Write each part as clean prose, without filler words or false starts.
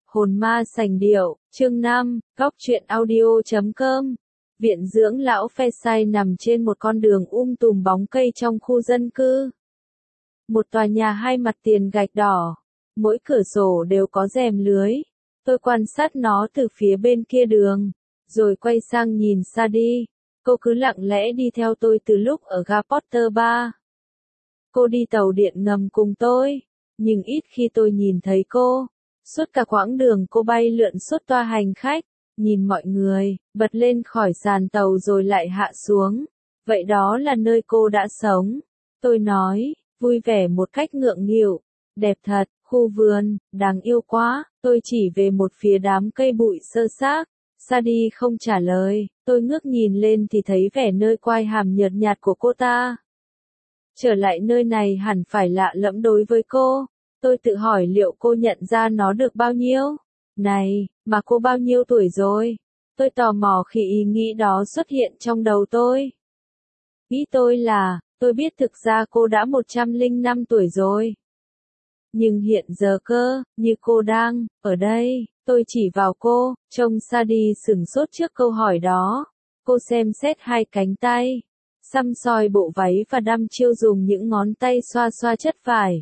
Hồn ma sành điệu, chương 5, góc truyện audio.com. Viện dưỡng lão Phe Sai nằm trên một con đường tùm bóng cây trong khu dân cư. Một tòa nhà hai mặt tiền gạch đỏ, mỗi cửa sổ đều có rèm lưới. Tôi quan sát nó từ phía bên kia đường, rồi quay sang nhìn Sadie. Cô cứ lặng lẽ đi theo tôi từ lúc ở ga Porter Bar. Cô đi tàu điện ngầm cùng tôi, nhưng ít khi tôi nhìn thấy cô. Suốt cả quãng đường cô bay lượn suốt toa hành khách, nhìn mọi người, bật lên khỏi sàn tàu rồi lại hạ xuống. Vậy đó là nơi cô đã sống. Tôi nói, vui vẻ một cách ngượng nghịu. Đẹp thật, khu vườn, đáng yêu quá. Tôi chỉ về một phía đám cây bụi xơ xác. Sadie không trả lời, tôi ngước nhìn lên thì thấy vẻ nơi quai hàm nhợt nhạt của cô ta. Trở lại nơi này hẳn phải lạ lẫm đối với cô. Tôi tự hỏi liệu cô nhận ra nó được bao nhiêu? Này, mà cô bao nhiêu tuổi rồi? Tôi tò mò khi ý nghĩ đó xuất hiện trong đầu tôi. Nghĩ tôi là, tôi biết thực ra cô đã 105 tuổi rồi. Nhưng hiện giờ cơ, như cô đang, ở đây, tôi chỉ vào cô, trông Sadie sửng sốt trước câu hỏi đó. Cô xem xét hai cánh tay, xăm soi bộ váy và đăm chiêu dùng những ngón tay xoa xoa chất vải.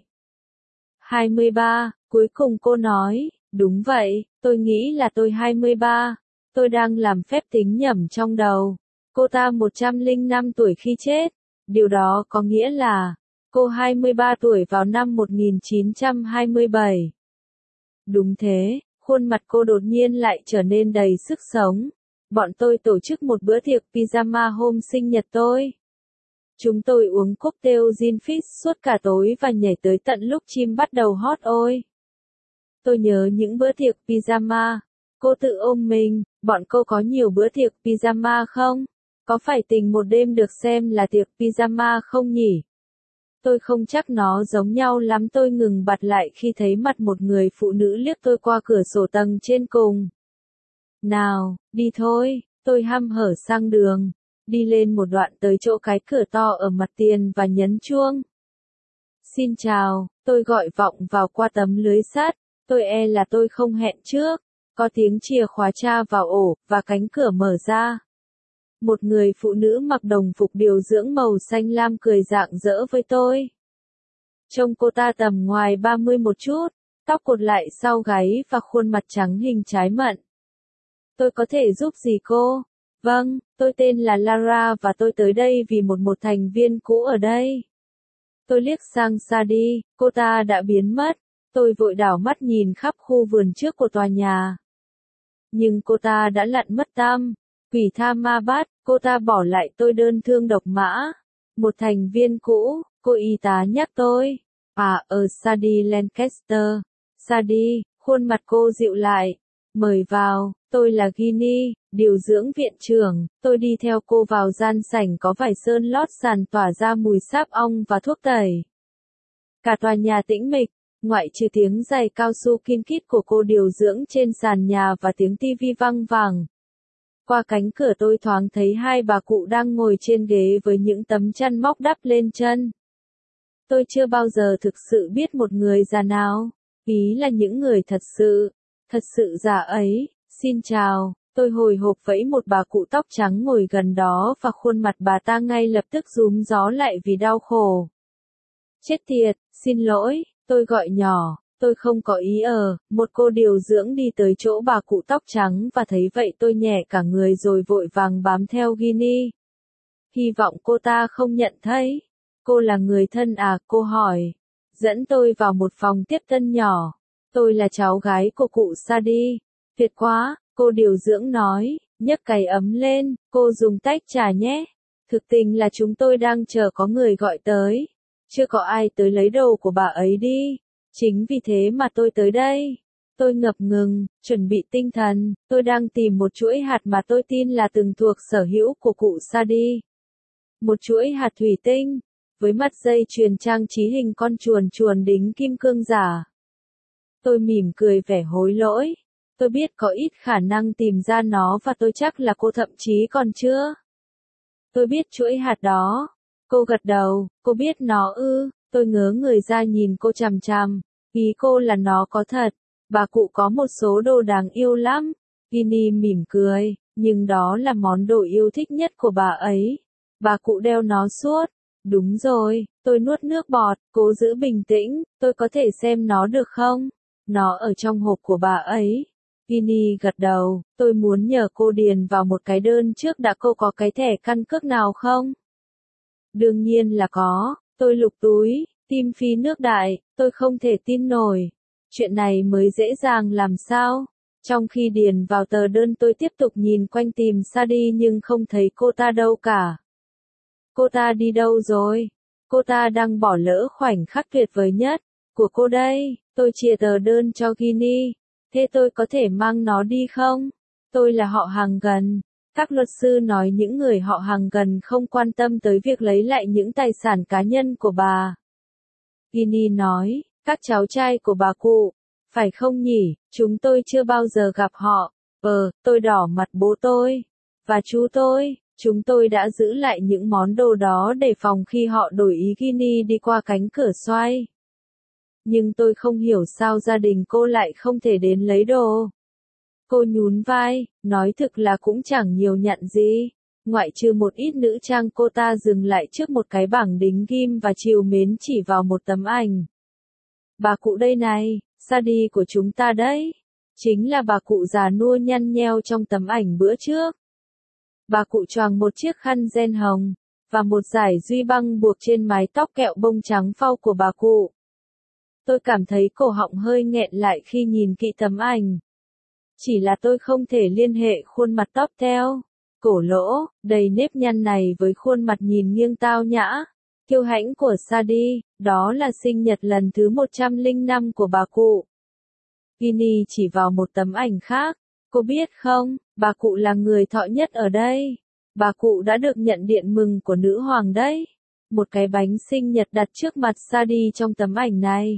23, cuối cùng cô nói, đúng vậy, tôi nghĩ là tôi 23. Tôi đang làm phép tính nhẩm trong đầu. Cô ta 105 tuổi khi chết. Điều đó có nghĩa là, cô 23 tuổi vào năm 1927. Đúng thế, khuôn mặt cô đột nhiên lại trở nên đầy sức sống. Bọn tôi tổ chức một bữa tiệc pyjama hôm sinh nhật tôi. Chúng tôi uống cocktail gin fizz suốt cả tối và nhảy tới tận lúc chim bắt đầu hót ôi. Tôi nhớ những bữa tiệc pyjama. Cô tự ôm mình, bọn cô có nhiều bữa tiệc pyjama không? Có phải tình một đêm được xem là tiệc pyjama không nhỉ? Tôi không chắc nó giống nhau lắm. Tôi ngừng bặt lại khi thấy mặt một người phụ nữ liếc tôi qua cửa sổ tầng trên cùng. Nào, đi thôi, tôi hăm hở sang đường. Đi lên một đoạn tới chỗ cái cửa to ở mặt tiền và nhấn chuông. Xin chào, tôi gọi vọng vào qua tấm lưới sắt. Tôi là tôi không hẹn trước. Có tiếng chìa khóa tra vào ổ, và cánh cửa mở ra. Một người phụ nữ mặc đồng phục điều dưỡng màu xanh lam cười rạng rỡ với tôi. Trông cô ta tầm ngoài 30 một chút, tóc cột lại sau gáy và khuôn mặt trắng hình trái mận. Tôi có thể giúp gì cô? Vâng, tôi tên là Lara và tôi tới đây vì một thành viên cũ ở đây. Tôi liếc sang Sadie, cô ta đã biến mất. Tôi vội đảo mắt nhìn khắp khu vườn trước của tòa nhà. Nhưng cô ta đã lặn mất tăm. Quỷ tha ma bắt, cô ta bỏ lại tôi đơn thương độc mã. Một thành viên cũ, cô y tá nhắc tôi. Sadie Lancaster. Sadie, khuôn mặt cô dịu lại. Mời vào, tôi là Ginny, điều dưỡng viện trưởng. Tôi đi theo cô vào gian sảnh có vải sơn lót sàn tỏa ra mùi sáp ong và thuốc tẩy. Cả tòa nhà tĩnh mịch, ngoại trừ tiếng giày cao su kin kít của cô điều dưỡng trên sàn nhà và tiếng tivi vang vẳng. Qua cánh cửa tôi thoáng thấy hai bà cụ đang ngồi trên ghế với những tấm chăn móc đắp lên chân. Tôi chưa bao giờ thực sự biết một người già nào, ý là những người thật sự già ấy. Xin chào, tôi hồi hộp vẫy một bà cụ tóc trắng ngồi gần đó và khuôn mặt bà ta ngay lập tức rúm gió lại vì đau khổ. Chết tiệt, xin lỗi, tôi gọi nhỏ. Tôi không có ý một cô điều dưỡng đi tới chỗ bà cụ tóc trắng và thấy vậy tôi nhẹ cả người rồi vội vàng bám theo Ginny. Hy vọng cô ta không nhận thấy. Cô là người thân à, cô hỏi. Dẫn tôi vào một phòng tiếp tân nhỏ. Tôi là cháu gái của cụ Sadie. Tuyệt quá, cô điều dưỡng nói, nhấc cày ấm lên, cô dùng tách trà nhé. Thực tình là chúng tôi đang chờ có người gọi tới. Chưa có ai tới lấy đồ của bà ấy đi. Chính vì thế mà tôi tới đây. Tôi ngập ngừng, chuẩn bị tinh thần, tôi đang tìm một chuỗi hạt mà tôi tin là từng thuộc sở hữu của cụ Sadie. Một chuỗi hạt thủy tinh, với mặt dây chuyền trang trí hình con chuồn chuồn đính kim cương giả. Tôi mỉm cười vẻ hối lỗi. Tôi biết có ít khả năng tìm ra nó và tôi chắc là cô thậm chí còn chưa. Tôi biết chuỗi hạt đó. Cô gật đầu, cô biết nó ư? Tôi ngớ người ra nhìn cô chằm chằm. Ý cô là nó có thật. Bà cụ có một số đồ đáng yêu lắm. Ginny mỉm cười, nhưng đó là món đồ yêu thích nhất của bà ấy. Bà cụ đeo nó suốt. Đúng rồi, tôi nuốt nước bọt, cố giữ bình tĩnh, tôi có thể xem nó được không? Nó ở trong hộp của bà ấy. Ginny gật đầu, tôi muốn nhờ cô điền vào một cái đơn trước đã, cô có cái thẻ căn cước nào không? Đương nhiên là có, tôi lục túi, tim phi nước đại, tôi không thể tin nổi. Chuyện này mới dễ dàng làm sao? Trong khi điền vào tờ đơn tôi tiếp tục nhìn quanh tìm Sadie nhưng không thấy cô ta đâu cả. Cô ta đi đâu rồi? Cô ta đang bỏ lỡ khoảnh khắc tuyệt vời nhất của cô đây. Tôi chia tờ đơn cho Ginny. Thế tôi có thể mang nó đi không? Tôi là họ hàng gần. Các luật sư nói những người họ hàng gần không quan tâm tới việc lấy lại những tài sản cá nhân của bà. Ginny nói, các cháu trai của bà cụ. Phải không nhỉ, chúng tôi chưa bao giờ gặp họ. Tôi đỏ mặt bố tôi. Và chú tôi, chúng tôi đã giữ lại những món đồ đó để phòng khi họ đổi ý. Ginny đi qua cánh cửa xoay. Nhưng tôi không hiểu sao gia đình cô lại không thể đến lấy đồ. Cô nhún vai, nói thực là cũng chẳng nhiều nhận gì. Ngoại trừ một ít nữ trang. Cô ta dừng lại trước một cái bảng đính ghim và trìu mến chỉ vào một tấm ảnh. Bà cụ đây này, Sadie của chúng ta đấy. Chính là bà cụ già nua nhăn nheo trong tấm ảnh bữa trước. Bà cụ choàng một chiếc khăn ren hồng, và một dải duy băng buộc trên mái tóc kẹo bông trắng phau của bà cụ. Tôi cảm thấy cổ họng hơi nghẹn lại khi nhìn kỹ tấm ảnh. Chỉ là tôi không thể liên hệ khuôn mặt tóc theo, cổ lỗ, đầy nếp nhăn này với khuôn mặt nhìn nghiêng tao nhã, kiêu hãnh của Sadie. Đó là sinh nhật lần thứ 105 của bà cụ. Ginny chỉ vào một tấm ảnh khác. Cô biết không, bà cụ là người thọ nhất ở đây. Bà cụ đã được nhận điện mừng của nữ hoàng đấy. Một cái bánh sinh nhật đặt trước mặt Sadie trong tấm ảnh này.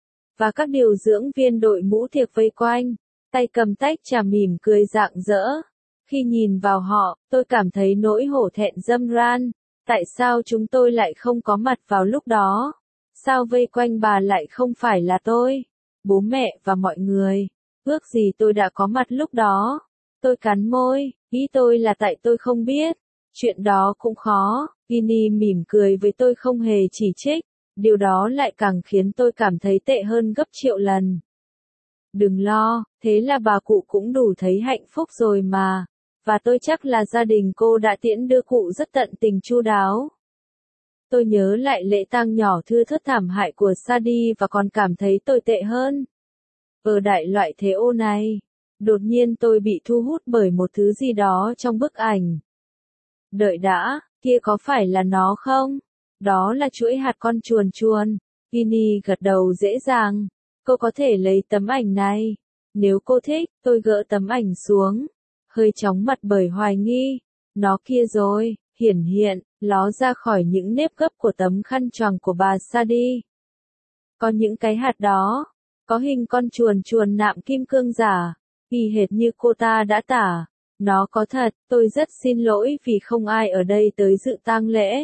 Và các điều dưỡng viên đội mũ tiệc vây quanh, tay cầm tách trà mỉm cười rạng rỡ. Khi nhìn vào họ, tôi cảm thấy nỗi hổ thẹn râm ran. Tại sao chúng tôi lại không có mặt vào lúc đó? Sao vây quanh bà lại không phải là tôi, bố mẹ và mọi người? Ước gì tôi đã có mặt lúc đó. Tôi cắn môi, ý tôi là tại tôi không biết. Chuyện đó cũng khó. Ginny mỉm cười với tôi không hề chỉ trích. Điều đó lại càng khiến tôi cảm thấy tệ hơn gấp triệu lần. Đừng lo, thế là bà cụ cũng đủ thấy hạnh phúc rồi mà. Và tôi chắc là gia đình cô đã tiễn đưa cụ rất tận tình chu đáo. Tôi nhớ lại lễ tang nhỏ thưa thớt thảm hại của Sadie và còn cảm thấy tồi tệ hơn. Ở đại loại thế ô này, đột nhiên tôi bị thu hút bởi một thứ gì đó trong bức ảnh. Đợi đã, kia có phải là nó không? Đó là chuỗi hạt con chuồn chuồn. Ginny gật đầu dễ dàng. Cô có thể lấy tấm ảnh này. Nếu cô thích, tôi gỡ tấm ảnh xuống. Hơi chóng mặt bởi hoài nghi. Nó kia rồi, hiển hiện, ló ra khỏi những nếp gấp của tấm khăn choàng của bà Sadie. Có những cái hạt đó, có hình con chuồn chuồn nạm kim cương giả, y hệt như cô ta đã tả. Nó có thật, tôi rất xin lỗi vì không ai ở đây tới dự tang lễ.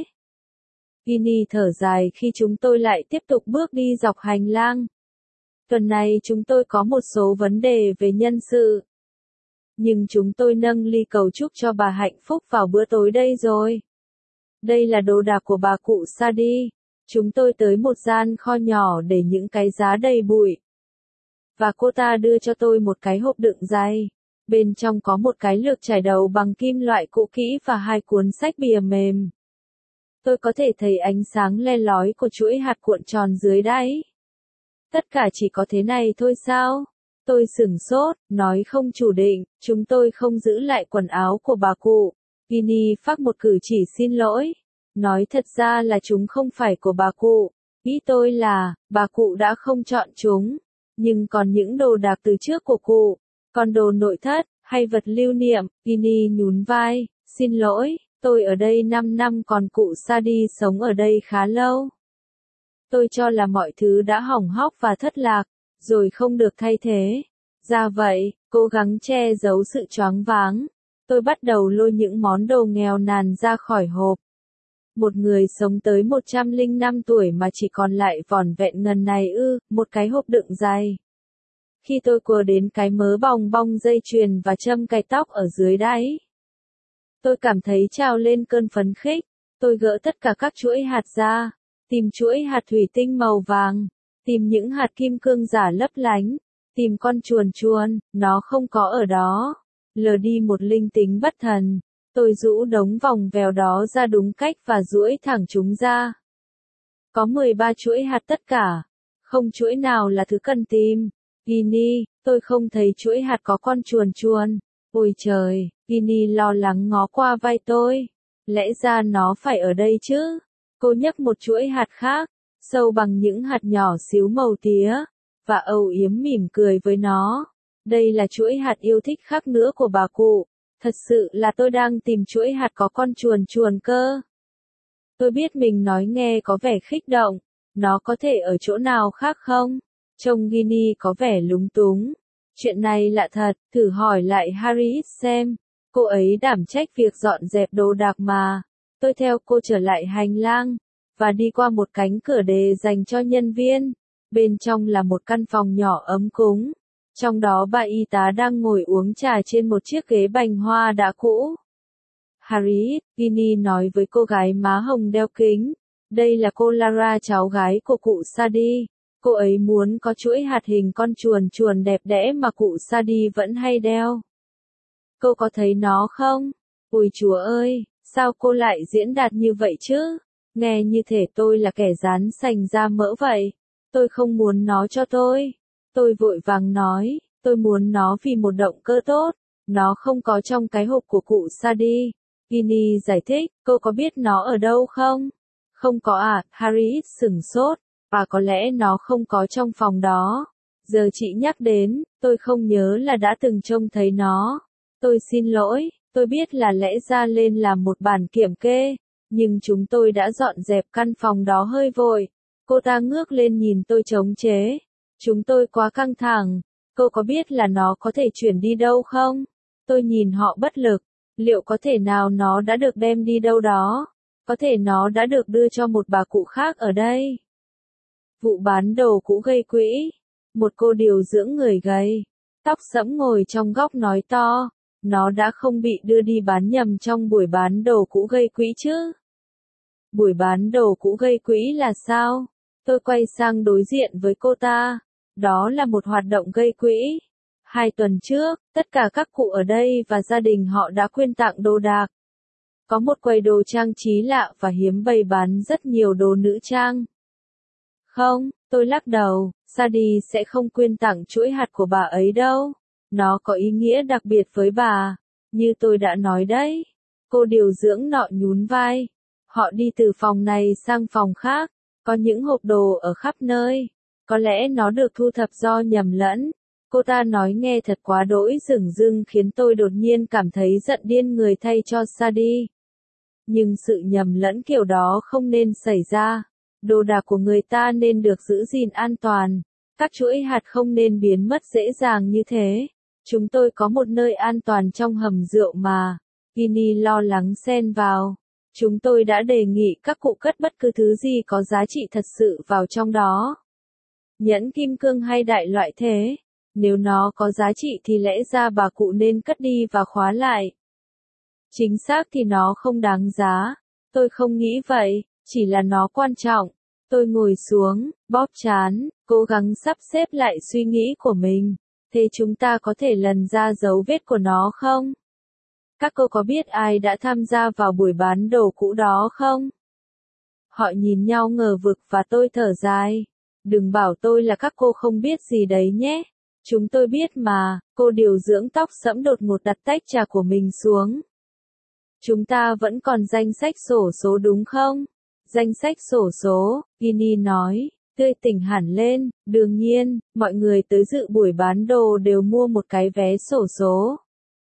Ginny thở dài khi chúng tôi lại tiếp tục bước đi dọc hành lang. Tuần này chúng tôi có một số vấn đề về nhân sự. Nhưng chúng tôi nâng ly cầu chúc cho bà hạnh phúc vào bữa tối đây rồi. Đây là đồ đạc của bà cụ Sadie. Chúng tôi tới một gian kho nhỏ để những cái giá đầy bụi. Và cô ta đưa cho tôi một cái hộp đựng giày. Bên trong có một cái lược trải đầu bằng kim loại cũ kỹ và 2 cuốn sách bìa mềm. Tôi có thể thấy ánh sáng le lói của chuỗi hạt cuộn tròn dưới đáy. Tất cả chỉ có thế này thôi sao? Tôi sửng sốt, nói không chủ định, chúng tôi không giữ lại quần áo của bà cụ. Ginny phác một cử chỉ xin lỗi. Nói thật ra là chúng không phải của bà cụ. Ý tôi là, bà cụ đã không chọn chúng. Nhưng còn những đồ đạc từ trước của cụ, còn đồ nội thất, hay vật lưu niệm. Ginny nhún vai, xin lỗi, tôi ở đây 5 năm còn cụ Sadie sống ở đây khá lâu. Tôi cho là mọi thứ đã hỏng hóc và thất lạc, rồi không được thay thế. Ra vậy, cố gắng che giấu sự choáng váng. Tôi bắt đầu lôi những món đồ nghèo nàn ra khỏi hộp. Một người sống tới 105 tuổi mà chỉ còn lại vỏn vẹn ngần này ư, một cái hộp đựng giày. Khi tôi cua đến cái mớ bong bong dây chuyền và châm cài tóc ở dưới đáy, tôi cảm thấy trào lên cơn phấn khích. Tôi gỡ tất cả các chuỗi hạt ra, tìm chuỗi hạt thủy tinh màu vàng, tìm những hạt kim cương giả lấp lánh, tìm con chuồn chuồn, nó không có ở đó. Lờ đi một linh tính bất thần, tôi rũ đống vòng vèo đó ra đúng cách và duỗi thẳng chúng ra. Có 13 chuỗi hạt tất cả, không chuỗi nào là thứ cần tìm. Ginny, tôi không thấy chuỗi hạt có con chuồn chuồn. Ôi trời, Ginny lo lắng ngó qua vai tôi. Lẽ ra nó phải ở đây chứ. Cô nhấc một chuỗi hạt khác, sâu bằng những hạt nhỏ xíu màu tía, và âu yếm mỉm cười với nó. Đây là chuỗi hạt yêu thích khác nữa của bà cụ. Thật sự là tôi đang tìm chuỗi hạt có con chuồn chuồn cơ. Tôi biết mình nói nghe có vẻ khích động. Nó có thể ở chỗ nào khác không? Trông Ginny có vẻ lúng túng. Chuyện này lạ thật, thử hỏi lại Harriet xem. Cô ấy đảm trách việc dọn dẹp đồ đạc mà. Tôi theo cô trở lại hành lang, và đi qua một cánh cửa đề dành cho nhân viên. Bên trong là một căn phòng nhỏ ấm cúng. Trong đó bà y tá đang ngồi uống trà trên một chiếc ghế bành hoa đã cũ. Harriet, Ginny nói với cô gái má hồng đeo kính. Đây là cô Lara, cháu gái của cụ Sadie. Cô ấy muốn có chuỗi hạt hình con chuồn chuồn đẹp đẽ mà cụ Sadie vẫn hay đeo. Cô có thấy nó không? Ôi chúa ơi, sao cô lại diễn đạt như vậy chứ? Nghe như thể tôi là kẻ rán sành ra mỡ vậy. Tôi không muốn nó cho tôi. Tôi vội vàng nói, tôi muốn nó vì một động cơ tốt. Nó không có trong cái hộp của cụ Sadie. Ginny giải thích, cô có biết nó ở đâu không? Không có à, Harriet sửng sốt. Và có lẽ nó không có trong phòng đó. Giờ chị nhắc đến, tôi không nhớ là đã từng trông thấy nó. Tôi xin lỗi, tôi biết là lẽ ra lên làm một bản kiểm kê, nhưng chúng tôi đã dọn dẹp căn phòng đó hơi vội. Cô ta ngước lên nhìn tôi chống chế. Chúng tôi quá căng thẳng. Cô có biết là nó có thể chuyển đi đâu không? Tôi nhìn họ bất lực. Liệu có thể nào nó đã được đem đi đâu đó? Có thể nó đã được đưa cho một bà cụ khác ở đây. Vụ bán đồ cũ gây quỹ. Một cô điều dưỡng người gầy, tóc sẫm ngồi trong góc nói to. Nó đã không bị đưa đi bán nhầm trong buổi bán đồ cũ gây quỹ chứ? Buổi bán đồ cũ gây quỹ là sao? Tôi quay sang đối diện với cô ta. Đó là một hoạt động gây quỹ. 2 tuần trước, tất cả các cụ ở đây và gia đình họ đã quyên tặng đồ đạc. Có một quầy đồ trang trí lạ và hiếm bày bán rất nhiều đồ nữ trang. Không, tôi lắc đầu, Sadie sẽ không quyên tặng chuỗi hạt của bà ấy đâu. Nó có ý nghĩa đặc biệt với bà. Như tôi đã nói đấy. Cô điều dưỡng nọ nhún vai. Họ đi từ phòng này sang phòng khác. Có những hộp đồ ở khắp nơi. Có lẽ nó được thu thập do nhầm lẫn. Cô ta nói nghe thật quá đỗi dửng dưng khiến tôi đột nhiên cảm thấy giận điên người thay cho Sadie. Nhưng sự nhầm lẫn kiểu đó không nên xảy ra. Đồ đạc của người ta nên được giữ gìn an toàn. Các chuỗi hạt không nên biến mất dễ dàng như thế. Chúng tôi có một nơi an toàn trong hầm rượu mà. Ginny lo lắng xen vào. Chúng tôi đã đề nghị các cụ cất bất cứ thứ gì có giá trị thật sự vào trong đó. Nhẫn kim cương hay đại loại thế. Nếu nó có giá trị thì lẽ ra bà cụ nên cất đi và khóa lại. Chính xác thì nó không đáng giá. Tôi không nghĩ vậy, chỉ là nó quan trọng. Tôi ngồi xuống, bóp trán, cố gắng sắp xếp lại suy nghĩ của mình. Thế chúng ta có thể lần ra dấu vết của nó không? Các cô có biết ai đã tham gia vào buổi bán đồ cũ đó không? Họ nhìn nhau ngờ vực và tôi thở dài. Đừng bảo tôi là các cô không biết gì đấy nhé. Chúng tôi biết mà, cô điều dưỡng tóc sẫm đột ngột đặt tách trà của mình xuống. Chúng ta vẫn còn danh sách xổ số đúng không? Danh sách xổ số, Ginny nói, tươi tỉnh hẳn lên. Đương nhiên, mọi người tới dự buổi bán đồ đều mua một cái vé xổ số.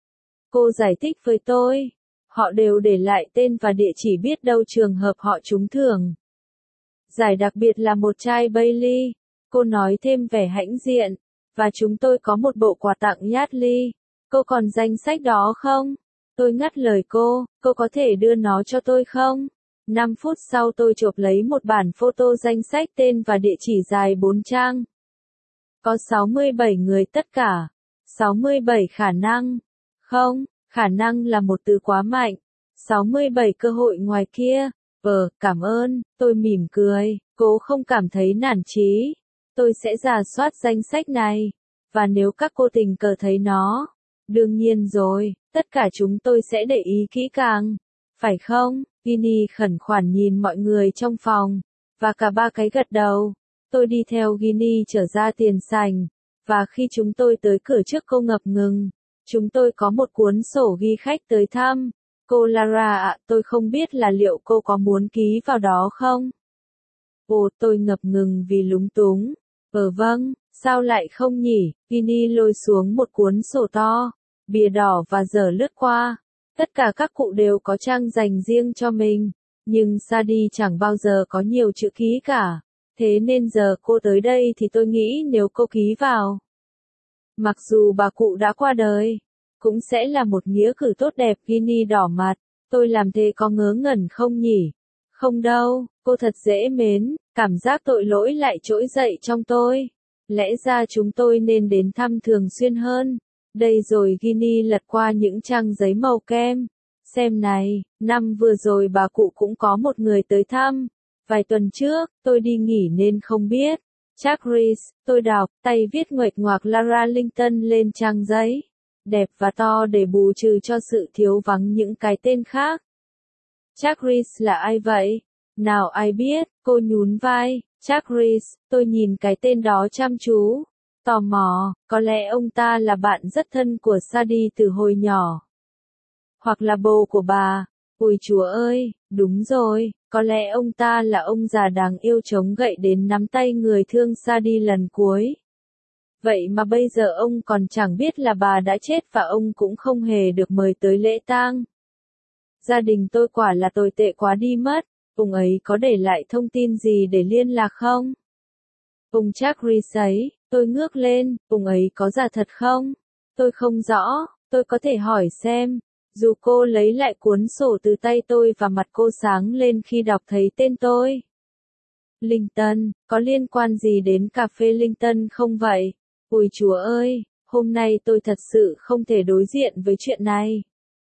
Cô giải thích với tôi. Họ đều để lại tên và địa chỉ biết đâu trường hợp họ trúng thưởng. Giải đặc biệt là một chai Bailey. Cô nói thêm vẻ hãnh diện. Và chúng tôi có một bộ quà tặng Yardley. Cô còn danh sách đó không? Tôi ngắt lời cô có thể đưa nó cho tôi không? 5 phút sau tôi chộp lấy một bản photo danh sách tên và địa chỉ dài 4 trang. Có 67 người tất cả. 67 khả năng. Không, khả năng là một từ quá mạnh. 67 cơ hội ngoài kia. Cảm ơn, tôi mỉm cười, cố không cảm thấy nản chí. Tôi sẽ rà soát danh sách này. Và nếu các cô tình cờ thấy nó, đương nhiên rồi, tất cả chúng tôi sẽ để ý kỹ càng. Phải không? Ginny khẩn khoản nhìn mọi người trong phòng. Và cả ba cái gật đầu. Tôi đi theo Ginny trở ra tiền sảnh. Và khi chúng tôi tới cửa trước cô ngập ngừng. Chúng tôi có một cuốn sổ ghi khách tới thăm. Cô Lara ạ, tôi không biết là liệu cô có muốn ký vào đó không? Ồ, tôi ngập ngừng vì lúng túng. Vâng, sao lại không nhỉ? Ginny lôi xuống một cuốn sổ to, bìa đỏ và dở lướt qua. Tất cả các cụ đều có trang dành riêng cho mình. Nhưng Sadie chẳng bao giờ có nhiều chữ ký cả. Thế nên giờ cô tới đây thì tôi nghĩ nếu cô ký vào. Mặc dù bà cụ đã qua đời, cũng sẽ là một nghĩa cử tốt đẹp. Ginny đỏ mặt. Tôi làm thế có ngớ ngẩn không nhỉ? Không đâu, cô thật dễ mến. Cảm giác tội lỗi lại trỗi dậy trong tôi. Lẽ ra chúng tôi nên đến thăm thường xuyên hơn. Đây rồi Ginny lật qua những trang giấy màu kem. Xem này, năm vừa rồi bà cụ cũng có một người tới thăm. Vài tuần trước, tôi đi nghỉ nên không biết. Chuck Reese, tôi đọc, tay viết nguệch ngoạc Lara Linton lên trang giấy. Đẹp và to để bù trừ cho sự thiếu vắng những cái tên khác. Chuck Reese là ai vậy? Nào ai biết, cô nhún vai. Chuck Reese, tôi nhìn cái tên đó chăm chú. Tò mò, có lẽ ông ta là bạn rất thân của Sadie từ hồi nhỏ. Hoặc là bồ của bà. Ôi chúa ơi, đúng rồi, có lẽ ông ta là ông già đáng yêu chống gậy đến nắm tay người thương Sadie lần cuối. Vậy mà bây giờ ông còn chẳng biết là bà đã chết và ông cũng không hề được mời tới lễ tang. Gia đình tôi quả là tồi tệ quá đi mất. Ông ấy có để lại thông tin gì để liên lạc không? Ông Chuck Reese ấy, tôi ngước lên, ông ấy có già thật không? Tôi không rõ, tôi có thể hỏi xem. Dù cô lấy lại cuốn sổ từ tay tôi và mặt cô sáng lên khi đọc thấy tên tôi. Linton, có liên quan gì đến cà phê Linton không vậy? Ôi chúa ơi, hôm nay tôi thật sự không thể đối diện với chuyện này.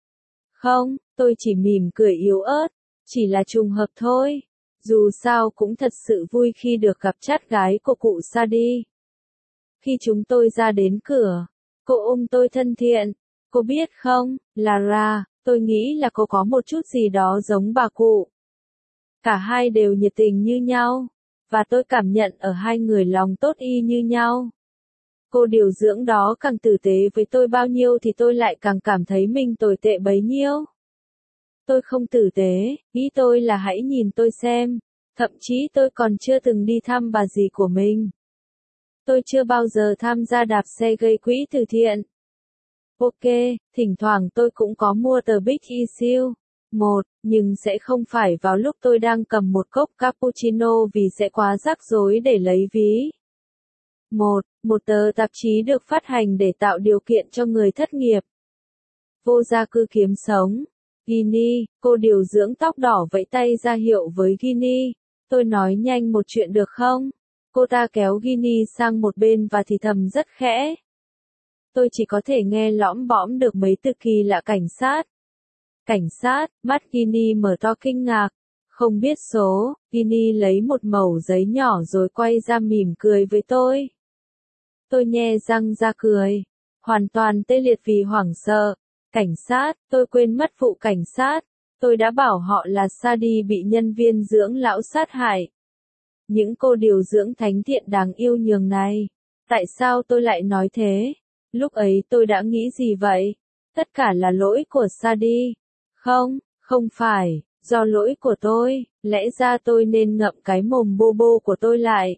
Không, tôi chỉ mỉm cười yếu ớt. Chỉ là trùng hợp thôi. Dù sao cũng thật sự vui khi được gặp chát gái của cụ Sadie. Khi chúng tôi ra đến cửa, cô ôm tôi thân thiện. Cô biết không, Lara, tôi nghĩ là cô có một chút gì đó giống bà cụ. Cả hai đều nhiệt tình như nhau. Và tôi cảm nhận ở hai người lòng tốt y như nhau. Cô điều dưỡng đó càng tử tế với tôi bao nhiêu thì tôi lại càng cảm thấy mình tồi tệ bấy nhiêu. Tôi không tử tế, ý tôi là hãy nhìn tôi xem. Thậm chí tôi còn chưa từng đi thăm bà dì của mình. Tôi chưa bao giờ tham gia đạp xe gây quỹ từ thiện. Ok, thỉnh thoảng tôi cũng có mua tờ Big Issue. Nhưng sẽ không phải vào lúc tôi đang cầm một cốc cappuccino vì sẽ quá rắc rối để lấy ví. Một tờ tạp chí được phát hành để tạo điều kiện cho người thất nghiệp. Vô gia cư kiếm sống. Ginny, cô điều dưỡng tóc đỏ vẫy tay ra hiệu với Ginny. Tôi nói nhanh một chuyện được không? Cô ta kéo Ginny sang một bên và thì thầm rất khẽ. Tôi chỉ có thể nghe lõm bõm được mấy từ kỳ lạ cảnh sát. Cảnh sát, mắt Ginny mở to kinh ngạc. Không biết số, Ginny lấy một mẩu giấy nhỏ rồi quay ra mỉm cười với tôi. Tôi nhe răng ra cười. Hoàn toàn tê liệt vì hoảng sợ. Cảnh sát, tôi quên mất vụ cảnh sát. Tôi đã bảo họ là Sadie bị nhân viên dưỡng lão sát hại. Những cô điều dưỡng thánh thiện đáng yêu nhường này. Tại sao tôi lại nói thế? Lúc ấy tôi đã nghĩ gì vậy? Tất cả là lỗi của Sadie. Không phải, do lỗi của tôi, lẽ ra tôi nên ngậm cái mồm bô bô của tôi lại.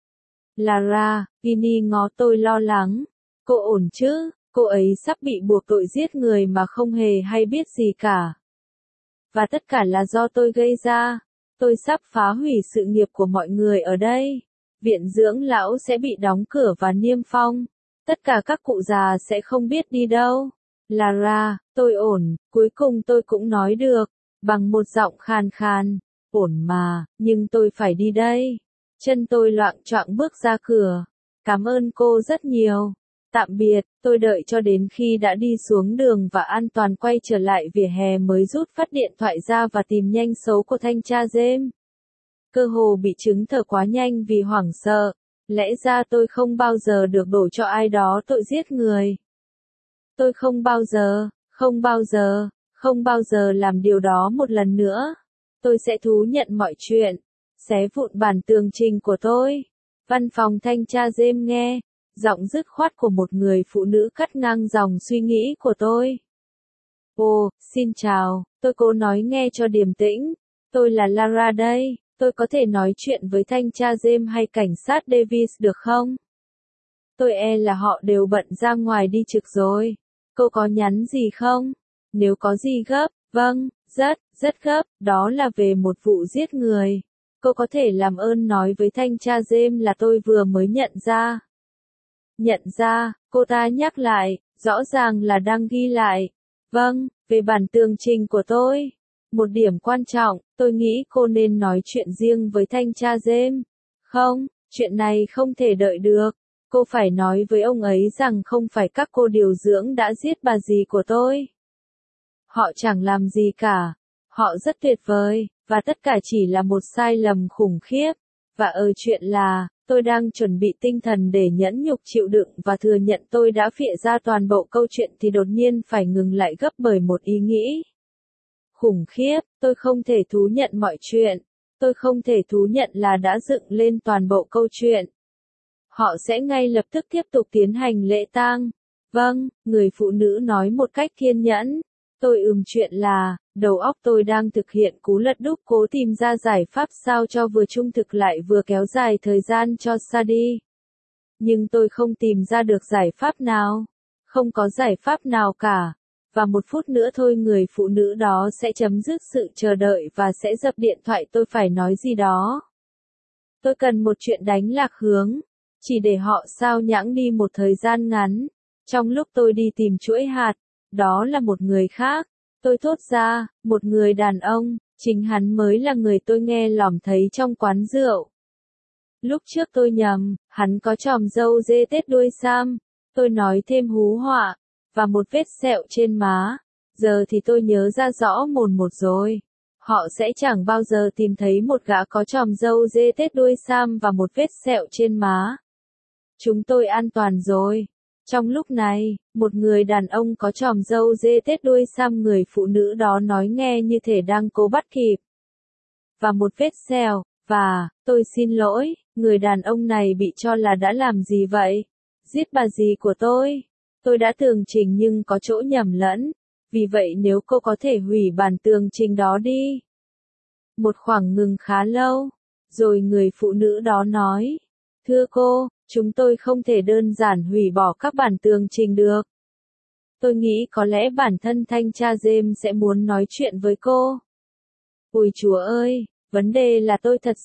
Lara, Ginny ngó tôi lo lắng. Cô ổn chứ? Cô ấy sắp bị buộc tội giết người mà không hề hay biết gì cả. Và tất cả là do tôi gây ra. Tôi sắp phá hủy sự nghiệp của mọi người ở đây. Viện dưỡng lão sẽ bị đóng cửa và niêm phong. Tất cả các cụ già sẽ không biết đi đâu. Lara, tôi ổn, cuối cùng tôi cũng nói được, bằng một giọng khàn khàn. Ổn mà, nhưng tôi phải đi đây. Chân tôi loạng choạng bước ra cửa. Cảm ơn cô rất nhiều. Tạm biệt, tôi đợi cho đến khi đã đi xuống đường và an toàn quay trở lại vỉa hè mới rút phát điện thoại ra và tìm nhanh số của thanh tra James. Cơ hồ bị chứng thở quá nhanh vì hoảng sợ. Lẽ ra tôi không bao giờ được đổ cho ai đó tội giết người. Tôi không bao giờ làm điều đó một lần nữa. Tôi sẽ thú nhận mọi chuyện. Xé vụn bản tường trình của tôi. Văn phòng thanh tra James nghe. Giọng dứt khoát của một người phụ nữ cắt ngang dòng suy nghĩ của tôi. Ồ, xin chào, tôi cố nói nghe cho điềm tĩnh. Tôi là Lara đây, tôi có thể nói chuyện với thanh tra James hay cảnh sát Davis được không? Tôi là họ đều bận ra ngoài đi trực rồi. Cô có nhắn gì không? Nếu có gì gấp, vâng, rất gấp, đó là về một vụ giết người. Cô có thể làm ơn nói với thanh tra James là tôi vừa mới nhận ra. Nhận ra, cô ta nhắc lại, rõ ràng là đang ghi lại. Vâng, về bản tường trình của tôi. Một điểm quan trọng, tôi nghĩ cô nên nói chuyện riêng với thanh tra James. Không, chuyện này không thể đợi được. Cô phải nói với ông ấy rằng không phải các cô điều dưỡng đã giết bà dì của tôi. Họ chẳng làm gì cả. Họ rất tuyệt vời, và tất cả chỉ là một sai lầm khủng khiếp. Và chuyện là, tôi đang chuẩn bị tinh thần để nhẫn nhục chịu đựng và thừa nhận tôi đã phịa ra toàn bộ câu chuyện thì đột nhiên phải ngừng lại gấp bởi một ý nghĩ. Khủng khiếp, tôi không thể thú nhận mọi chuyện. Tôi không thể thú nhận là đã dựng lên toàn bộ câu chuyện. Họ sẽ ngay lập tức tiếp tục tiến hành lễ tang. Vâng, người phụ nữ nói một cách kiên nhẫn. Tôi chuyện là, đầu óc tôi đang thực hiện cú lật đúc cố tìm ra giải pháp sao cho vừa trung thực lại vừa kéo dài thời gian cho Sadie. Nhưng tôi không tìm ra được giải pháp nào. Không có giải pháp nào cả. Và một phút nữa thôi người phụ nữ đó sẽ chấm dứt sự chờ đợi và sẽ dập điện thoại tôi phải nói gì đó. Tôi cần một chuyện đánh lạc hướng. Chỉ để họ sao nhãng đi một thời gian ngắn. Trong lúc tôi đi tìm chuỗi hạt. Đó là một người khác. Tôi thốt ra, một người đàn ông, chính hắn mới là người tôi nghe lỏm thấy trong quán rượu. Lúc trước tôi nhầm, hắn có chòm râu dê tết đuôi sam. Tôi nói thêm hú họa, và một vết sẹo trên má. Giờ thì tôi nhớ ra rõ mồn một rồi. Họ sẽ chẳng bao giờ tìm thấy một gã có chòm râu dê tết đuôi sam và một vết sẹo trên má. Chúng tôi an toàn rồi. Trong lúc này, một người đàn ông có chòm râu dê tết đuôi sam người phụ nữ đó nói nghe như thể đang cố bắt kịp. Và một vết sẹo, và, tôi xin lỗi, người đàn ông này bị cho là đã làm gì vậy? Giết bà dì của tôi. Tôi đã tường trình nhưng có chỗ nhầm lẫn. Vì vậy nếu cô có thể hủy bản tường trình đó đi. Một khoảng ngừng khá lâu. Rồi người phụ nữ đó nói. Thưa cô, chúng tôi không thể đơn giản hủy bỏ các bản tường trình được. Tôi nghĩ có lẽ bản thân thanh tra James sẽ muốn nói chuyện với cô. Ôi Chúa ơi, vấn đề là tôi thật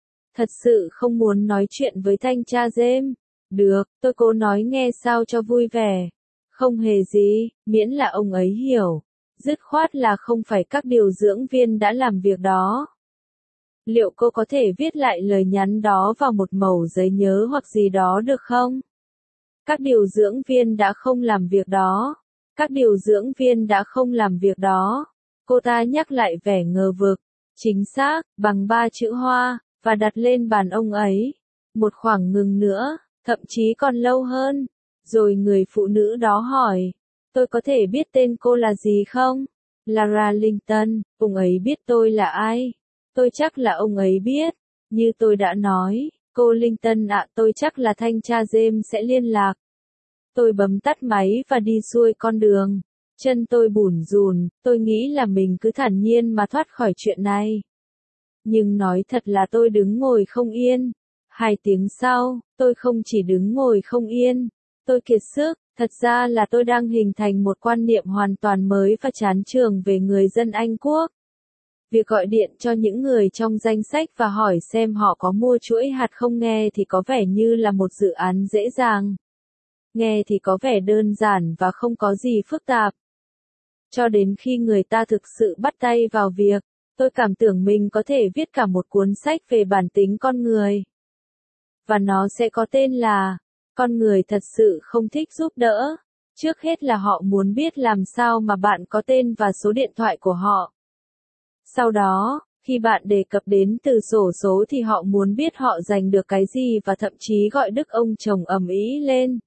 sự không muốn nói chuyện với thanh tra James. Được, tôi cố nói nghe sao cho vui vẻ. Không hề gì, miễn là ông ấy hiểu. Dứt khoát là không phải các điều dưỡng viên đã làm việc đó. Liệu cô có thể viết lại lời nhắn đó vào một mẩu giấy nhớ hoặc gì đó được không? Các điều dưỡng viên đã không làm việc đó. Các điều dưỡng viên đã không làm việc đó. Cô ta nhắc lại vẻ ngờ vực. Chính xác, bằng 3 chữ Hoa, và đặt lên bàn ông ấy. Một khoảng ngừng nữa, thậm chí còn lâu hơn. Rồi người phụ nữ đó hỏi. Tôi có thể biết tên cô là gì không? Lara Linton, ông ấy biết tôi là ai? Tôi chắc là ông ấy biết. Như tôi đã nói, cô Linton ạ, tôi chắc là thanh tra James sẽ liên lạc. Tôi bấm tắt máy và đi xuôi con đường. Chân tôi bủn rủn, tôi nghĩ là mình cứ thản nhiên mà thoát khỏi chuyện này. Nhưng nói thật là tôi đứng ngồi không yên. 2 tiếng sau, tôi không chỉ đứng ngồi không yên. Tôi kiệt sức, thật ra là tôi đang hình thành một quan niệm hoàn toàn mới và chán chường về người dân Anh Quốc. Việc gọi điện cho những người trong danh sách và hỏi xem họ có mua chuỗi hạt không nghe thì có vẻ như là một dự án dễ dàng. Nghe thì có vẻ đơn giản và không có gì phức tạp. Cho đến khi người ta thực sự bắt tay vào việc, tôi cảm tưởng mình có thể viết cả một cuốn sách về bản tính con người. và nó sẽ có tên là con người thật sự không thích giúp đỡ. Trước hết là họ muốn biết làm sao mà bạn có tên và số điện thoại của họ. Sau đó, khi bạn đề cập đến từ xổ số thì họ muốn biết họ giành được cái gì và thậm chí gọi đức ông chồng ầm ĩ lên.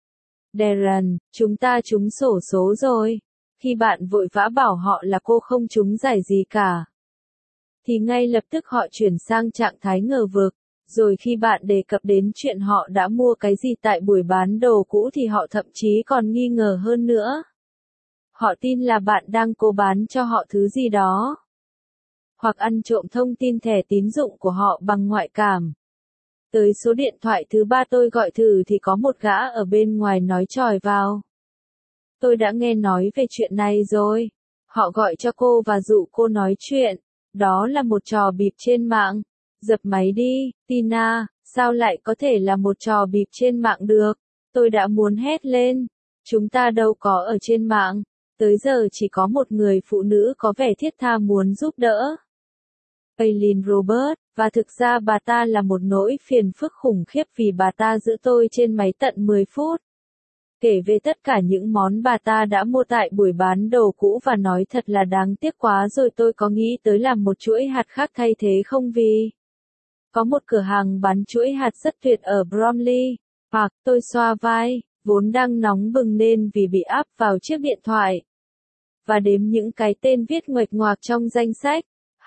Darren, chúng ta trúng xổ số rồi. Khi bạn vội vã bảo họ là cô không trúng giải gì cả, thì ngay lập tức họ chuyển sang trạng thái ngờ vực. Rồi khi bạn đề cập đến chuyện họ đã mua cái gì tại buổi bán đồ cũ thì họ thậm chí còn nghi ngờ hơn nữa. Họ tin là bạn đang cố bán cho họ thứ gì đó. Hoặc ăn trộm thông tin thẻ tín dụng của họ bằng ngoại cảm. Tới số điện thoại thứ 3 tôi gọi thử thì có một gã ở bên ngoài nói chòi vào. Tôi đã nghe nói về chuyện này rồi. Họ gọi cho cô và dụ cô nói chuyện. Đó là một trò bịp trên mạng. Dập máy đi, Tina, sao lại có thể là một trò bịp trên mạng được? Tôi đã muốn hét lên. Chúng ta đâu có ở trên mạng. Tới giờ chỉ có một người phụ nữ có vẻ thiết tha muốn giúp đỡ. Aileen Robert, và thực ra bà ta là một nỗi phiền phức khủng khiếp vì bà ta giữ tôi trên máy tận 10 phút. Kể về tất cả những món bà ta đã mua tại buổi bán đồ cũ và nói thật là đáng tiếc quá rồi tôi có nghĩ tới làm một chuỗi hạt khác thay thế không vì có một cửa hàng bán chuỗi hạt rất tuyệt ở Bromley Park. Tôi xoa vai, vốn đang nóng bừng lên vì bị áp vào chiếc điện thoại. Và đếm những cái tên viết nguệch ngoạc trong danh sách.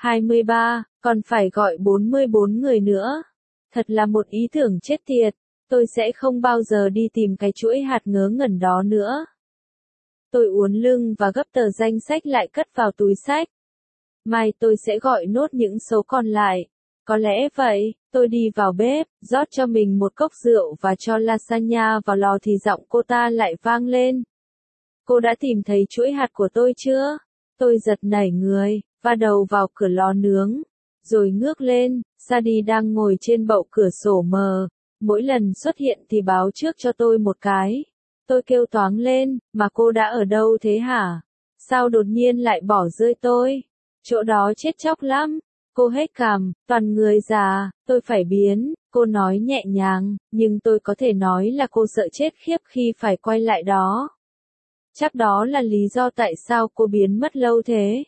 23, còn phải gọi 44 người nữa. Thật là một ý tưởng chết tiệt. Tôi sẽ không bao giờ đi tìm cái chuỗi hạt ngớ ngẩn đó nữa. Tôi uốn lưng và gấp tờ danh sách lại cất vào túi sách. Mai tôi sẽ gọi nốt những số còn lại. Có lẽ vậy, tôi đi vào bếp, rót cho mình một cốc rượu và cho lasagna vào lò thì giọng cô ta lại vang lên. Cô đã tìm thấy chuỗi hạt của tôi chưa? Tôi giật nảy người, và đầu vào cửa lò nướng. Rồi ngước lên, Sadie đang ngồi trên bậu cửa sổ mờ. Mỗi lần xuất hiện thì báo trước cho tôi một cái. Tôi kêu toáng lên, mà cô đã ở đâu thế hả? Sao đột nhiên lại bỏ rơi tôi? Chỗ đó chết chóc lắm. Cô hết cằm, toàn người già, tôi phải biến, cô nói nhẹ nhàng, nhưng tôi có thể nói là cô sợ chết khiếp khi phải quay lại đó. Chắc đó là lý do tại sao cô biến mất lâu thế.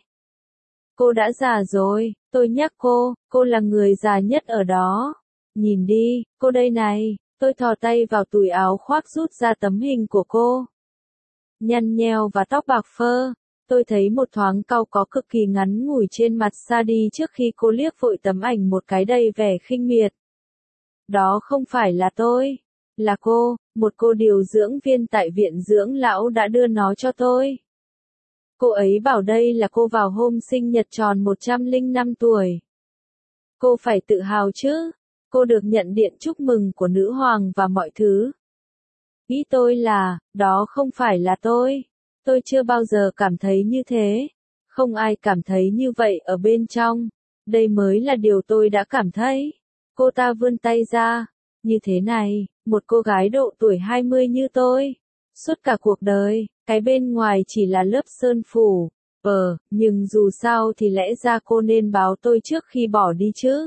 Cô đã già rồi, tôi nhắc cô là người già nhất ở đó. Nhìn đi, cô đây này, tôi thò tay vào túi áo khoác rút ra tấm hình của cô. Nhăn nheo và tóc bạc phơ, tôi thấy một thoáng cau có cực kỳ ngắn ngủi trên mặt Sadie trước khi cô liếc vội tấm ảnh một cái đầy vẻ khinh miệt. Đó không phải là tôi, là cô, một cô điều dưỡng viên tại viện dưỡng lão đã đưa nó cho tôi. Cô ấy bảo đây là cô vào hôm sinh nhật tròn 105 tuổi. Cô phải tự hào chứ. Cô được nhận điện chúc mừng của nữ hoàng và mọi thứ. Ý tôi là, đó không phải là tôi. Tôi chưa bao giờ cảm thấy như thế. Không ai cảm thấy như vậy ở bên trong. Đây mới là điều tôi đã cảm thấy. Cô ta vươn tay ra. Như thế này, một cô gái độ tuổi 20 như tôi. Suốt cả cuộc đời, cái bên ngoài chỉ là lớp sơn phủ. Nhưng dù sao thì lẽ ra cô nên báo tôi trước khi bỏ đi chứ.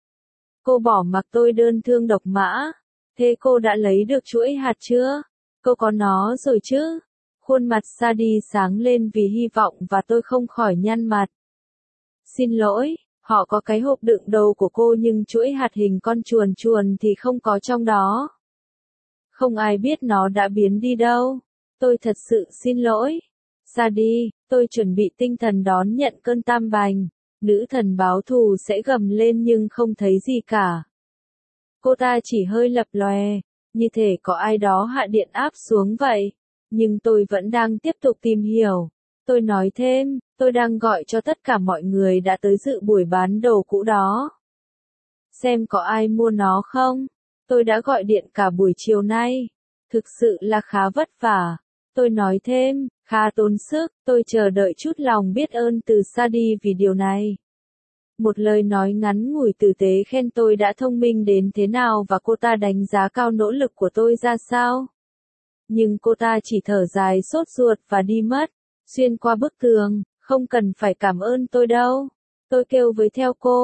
Cô bỏ mặc tôi đơn thương độc mã. Thế cô đã lấy được chuỗi hạt chưa? Cô có nó rồi chứ? Khuôn mặt Sadie sáng lên vì hy vọng và tôi không khỏi nhăn mặt. Xin lỗi, họ có cái hộp đựng đồ của cô nhưng chuỗi hạt hình con chuồn chuồn thì không có trong đó. Không ai biết nó đã biến đi đâu. Tôi thật sự xin lỗi. Sadie, tôi chuẩn bị tinh thần đón nhận cơn tam bành. Nữ thần báo thù sẽ gầm lên nhưng không thấy gì cả. Cô ta chỉ hơi lập lòe, như thể có ai đó hạ điện áp xuống vậy. Nhưng tôi vẫn đang tiếp tục tìm hiểu. Tôi nói thêm, tôi đang gọi cho tất cả mọi người đã tới dự buổi bán đồ cũ đó. Xem có ai mua nó không? Tôi đã gọi điện cả buổi chiều nay. Thực sự là khá vất vả. Tôi nói thêm, khá tốn sức, tôi chờ đợi chút lòng biết ơn từ Sadie vì điều này. Một lời nói ngắn ngủi tử tế khen tôi đã thông minh đến thế nào và cô ta đánh giá cao nỗ lực của tôi ra sao. Nhưng cô ta chỉ thở dài sốt ruột và đi mất, xuyên qua bức tường, không cần phải cảm ơn tôi đâu. Tôi kêu với theo cô,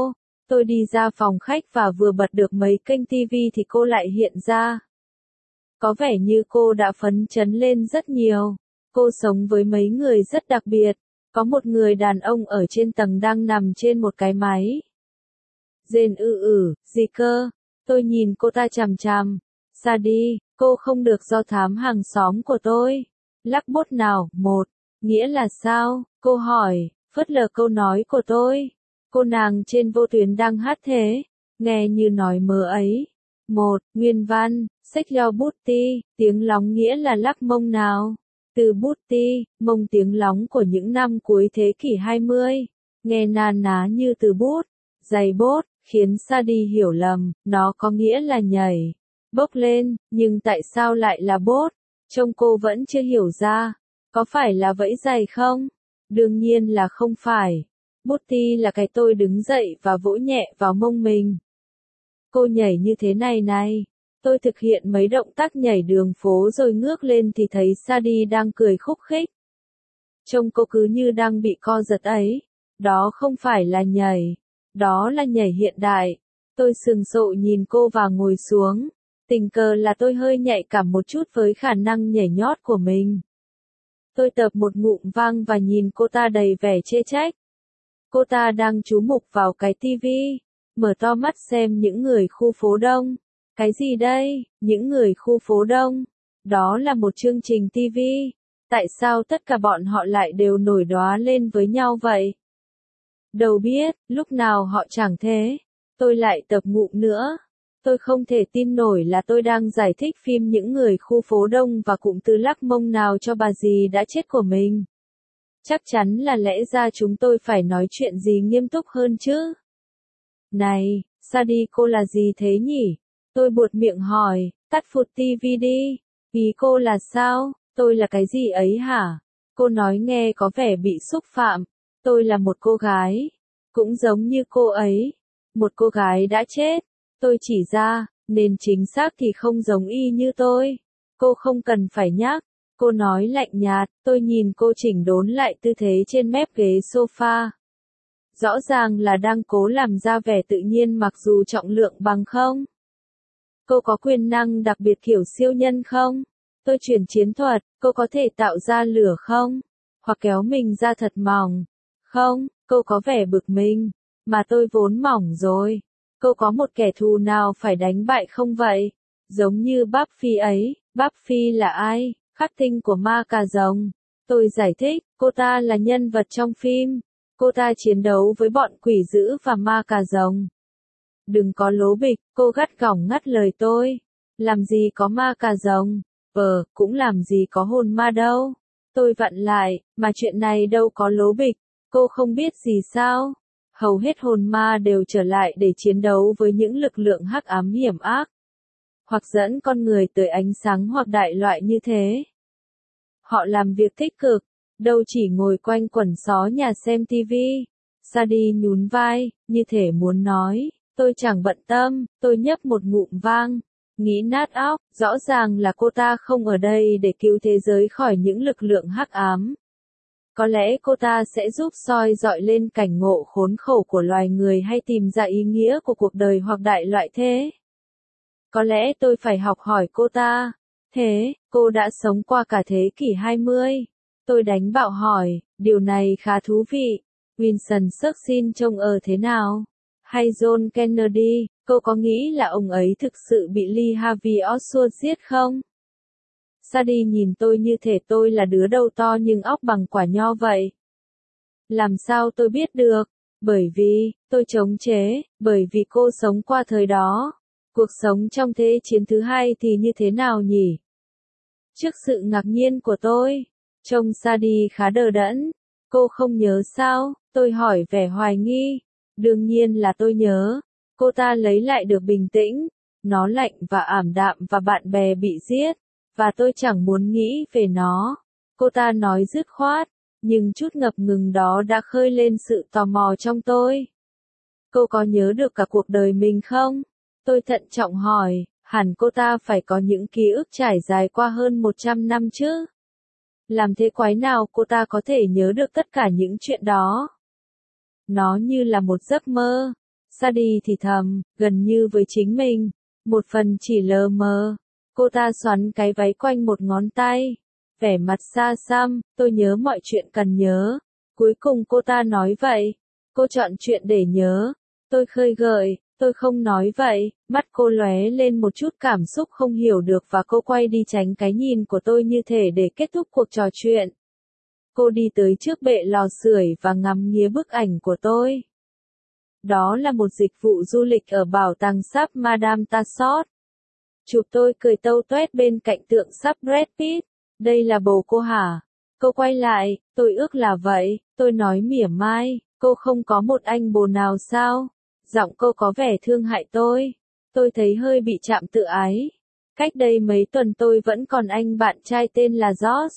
Tôi đi ra phòng khách và vừa bật được mấy kênh TV thì cô lại hiện ra. Có vẻ như cô đã phấn chấn lên rất nhiều. Cô sống với mấy người rất đặc biệt. Có một người đàn ông ở trên tầng đang nằm trên một cái máy. Rên gì cơ? Tôi nhìn cô ta chằm chằm. Ra đi, cô không được do thám hàng xóm của tôi. Lắc bốt nào, một. Nghĩa là sao? Cô hỏi, phớt lờ câu nói của tôi. Cô nàng trên vô tuyến đang hát thế. Nghe như nói mơ ấy. Một, nguyên văn, sách lo bút ti, tiếng lóng nghĩa là lắc mông nào. Từ bút ti, mông tiếng lóng của những năm cuối thế kỷ 20. Nghe na ná như từ bút, giày bốt, khiến Sadi hiểu lầm, nó có nghĩa là nhảy, bốc lên, nhưng tại sao lại là bốt? Trông cô vẫn chưa hiểu ra. Có phải là vẫy giày không? Đương nhiên là không phải. Bút ti là cái tôi đứng dậy và vỗ nhẹ vào mông mình. Cô nhảy như thế này này. Tôi thực hiện mấy động tác nhảy đường phố rồi ngước lên thì thấy Sadi đang cười khúc khích. Trông cô cứ như đang bị co giật ấy. Đó không phải là nhảy. Đó là nhảy hiện đại. Tôi sừng sộ nhìn cô và ngồi xuống. Tình cờ là tôi hơi nhạy cảm một chút với khả năng nhảy nhót của mình. Tôi tập một ngụm vang và nhìn cô ta đầy vẻ chê trách. Cô ta đang chú mục vào cái tivi, mở to mắt xem những người khu phố đông. Cái gì đây? Những người khu phố đông? Đó là một chương trình tivi. Tại sao tất cả bọn họ lại đều nổi đoá lên với nhau vậy? Đâu biết, lúc nào họ chẳng thế. Tôi lại tập ngụm nữa. Tôi không thể tin nổi là tôi đang giải thích phim những người khu phố đông và cụm từ lắc mông nào cho bà dì đã chết của mình. Chắc chắn là lẽ ra chúng tôi phải nói chuyện gì nghiêm túc hơn chứ. Này, Sadi cô là gì thế nhỉ? Tôi buột miệng hỏi, tắt phụt tivi đi. Ý cô là sao? Tôi là cái gì ấy hả? Cô nói nghe có vẻ bị xúc phạm. Tôi là một cô gái. Cũng giống như cô ấy. Một cô gái đã chết. Tôi chỉ ra, nên chính xác thì không giống y như tôi. Cô không cần phải nhắc. Cô nói lạnh nhạt, tôi nhìn cô chỉnh đốn lại tư thế trên mép ghế sofa. Rõ ràng là đang cố làm ra vẻ tự nhiên mặc dù trọng lượng bằng không. Cô có quyền năng đặc biệt kiểu siêu nhân không? Tôi chuyển chiến thuật, cô có thể tạo ra lửa không? Hoặc kéo mình ra thật mỏng? Không, cô có vẻ bực mình. Mà tôi vốn mỏng rồi. Cô có một kẻ thù nào phải đánh bại không vậy? Giống như Buffy ấy. Buffy là ai? Khắc tinh của ma cà rồng. Tôi giải thích, cô ta là nhân vật trong phim. Cô ta chiến đấu với bọn quỷ dữ và ma cà rồng. Đừng có lố bịch, cô gắt gỏng ngắt lời tôi. Làm gì có ma cà rồng? Cũng làm gì có hồn ma đâu. Tôi vặn lại, mà chuyện này đâu có lố bịch. Cô không biết gì sao? Hầu hết hồn ma đều trở lại để chiến đấu với những lực lượng hắc ám hiểm ác. Hoặc dẫn con người tới ánh sáng hoặc đại loại như thế. Họ làm việc tích cực, đâu chỉ ngồi quanh quẩn xó nhà xem tivi. Sadi nhún vai, như thể muốn nói, tôi chẳng bận tâm, tôi nhấp một ngụm vang. Nghĩ nát óc, rõ ràng là cô ta không ở đây để cứu thế giới khỏi những lực lượng hắc ám. Có lẽ cô ta sẽ giúp soi dọi lên cảnh ngộ khốn khổ của loài người hay tìm ra ý nghĩa của cuộc đời hoặc đại loại thế. Có lẽ tôi phải học hỏi cô ta. Thế, cô đã sống qua cả thế kỷ 20. Tôi đánh bạo hỏi, điều này khá thú vị. Winston Churchill trông thế nào? Hay John Kennedy, cô có nghĩ là ông ấy thực sự bị Lee Harvey Oswald giết không? Sadi nhìn tôi như thể tôi là đứa đầu to nhưng óc bằng quả nho vậy. Làm sao tôi biết được? Bởi vì, tôi chống chế, bởi vì cô sống qua thời đó. Cuộc sống trong Thế chiến thứ hai thì như thế nào nhỉ? Trước sự ngạc nhiên của tôi, trông Sadi khá đờ đẫn. Cô không nhớ sao? Tôi hỏi vẻ hoài nghi. Đương nhiên là tôi nhớ. Cô ta lấy lại được bình tĩnh. Nó lạnh và ảm đạm và bạn bè bị giết. Và tôi chẳng muốn nghĩ về nó. Cô ta nói dứt khoát. Nhưng chút ngập ngừng đó đã khơi lên sự tò mò trong tôi. Cô có nhớ được cả cuộc đời mình không? Tôi thận trọng hỏi, hẳn cô ta phải có những ký ức trải dài qua hơn 100 năm chứ? Làm thế quái nào cô ta có thể nhớ được tất cả những chuyện đó? Nó như là một giấc mơ. Sadie thì thầm, gần như với chính mình. Một phần chỉ lờ mờ. Cô ta xoắn cái váy quanh một ngón tay. Vẻ mặt xa xăm, tôi nhớ mọi chuyện cần nhớ. Cuối cùng cô ta nói vậy. Cô chọn chuyện để nhớ. Tôi khơi gợi, tôi không nói vậy. Mắt cô lóe lên một chút cảm xúc không hiểu được và cô quay đi tránh cái nhìn của tôi như thể để kết thúc cuộc trò chuyện. Cô đi tới trước bệ lò sưởi và ngắm nghía bức ảnh của tôi. Đó là một dịch vụ du lịch ở bảo tàng sáp Madame Tussauds. Chụp tôi cười tâu toét bên cạnh tượng sáp Brad Pitt. Đây là bồ cô hả? Cô quay lại, tôi ước là vậy, tôi nói mỉa mai, cô không có một anh bồ nào sao? Giọng cô có vẻ thương hại tôi. Tôi thấy hơi bị chạm tự ái. Cách đây mấy tuần tôi vẫn còn anh bạn trai tên là George.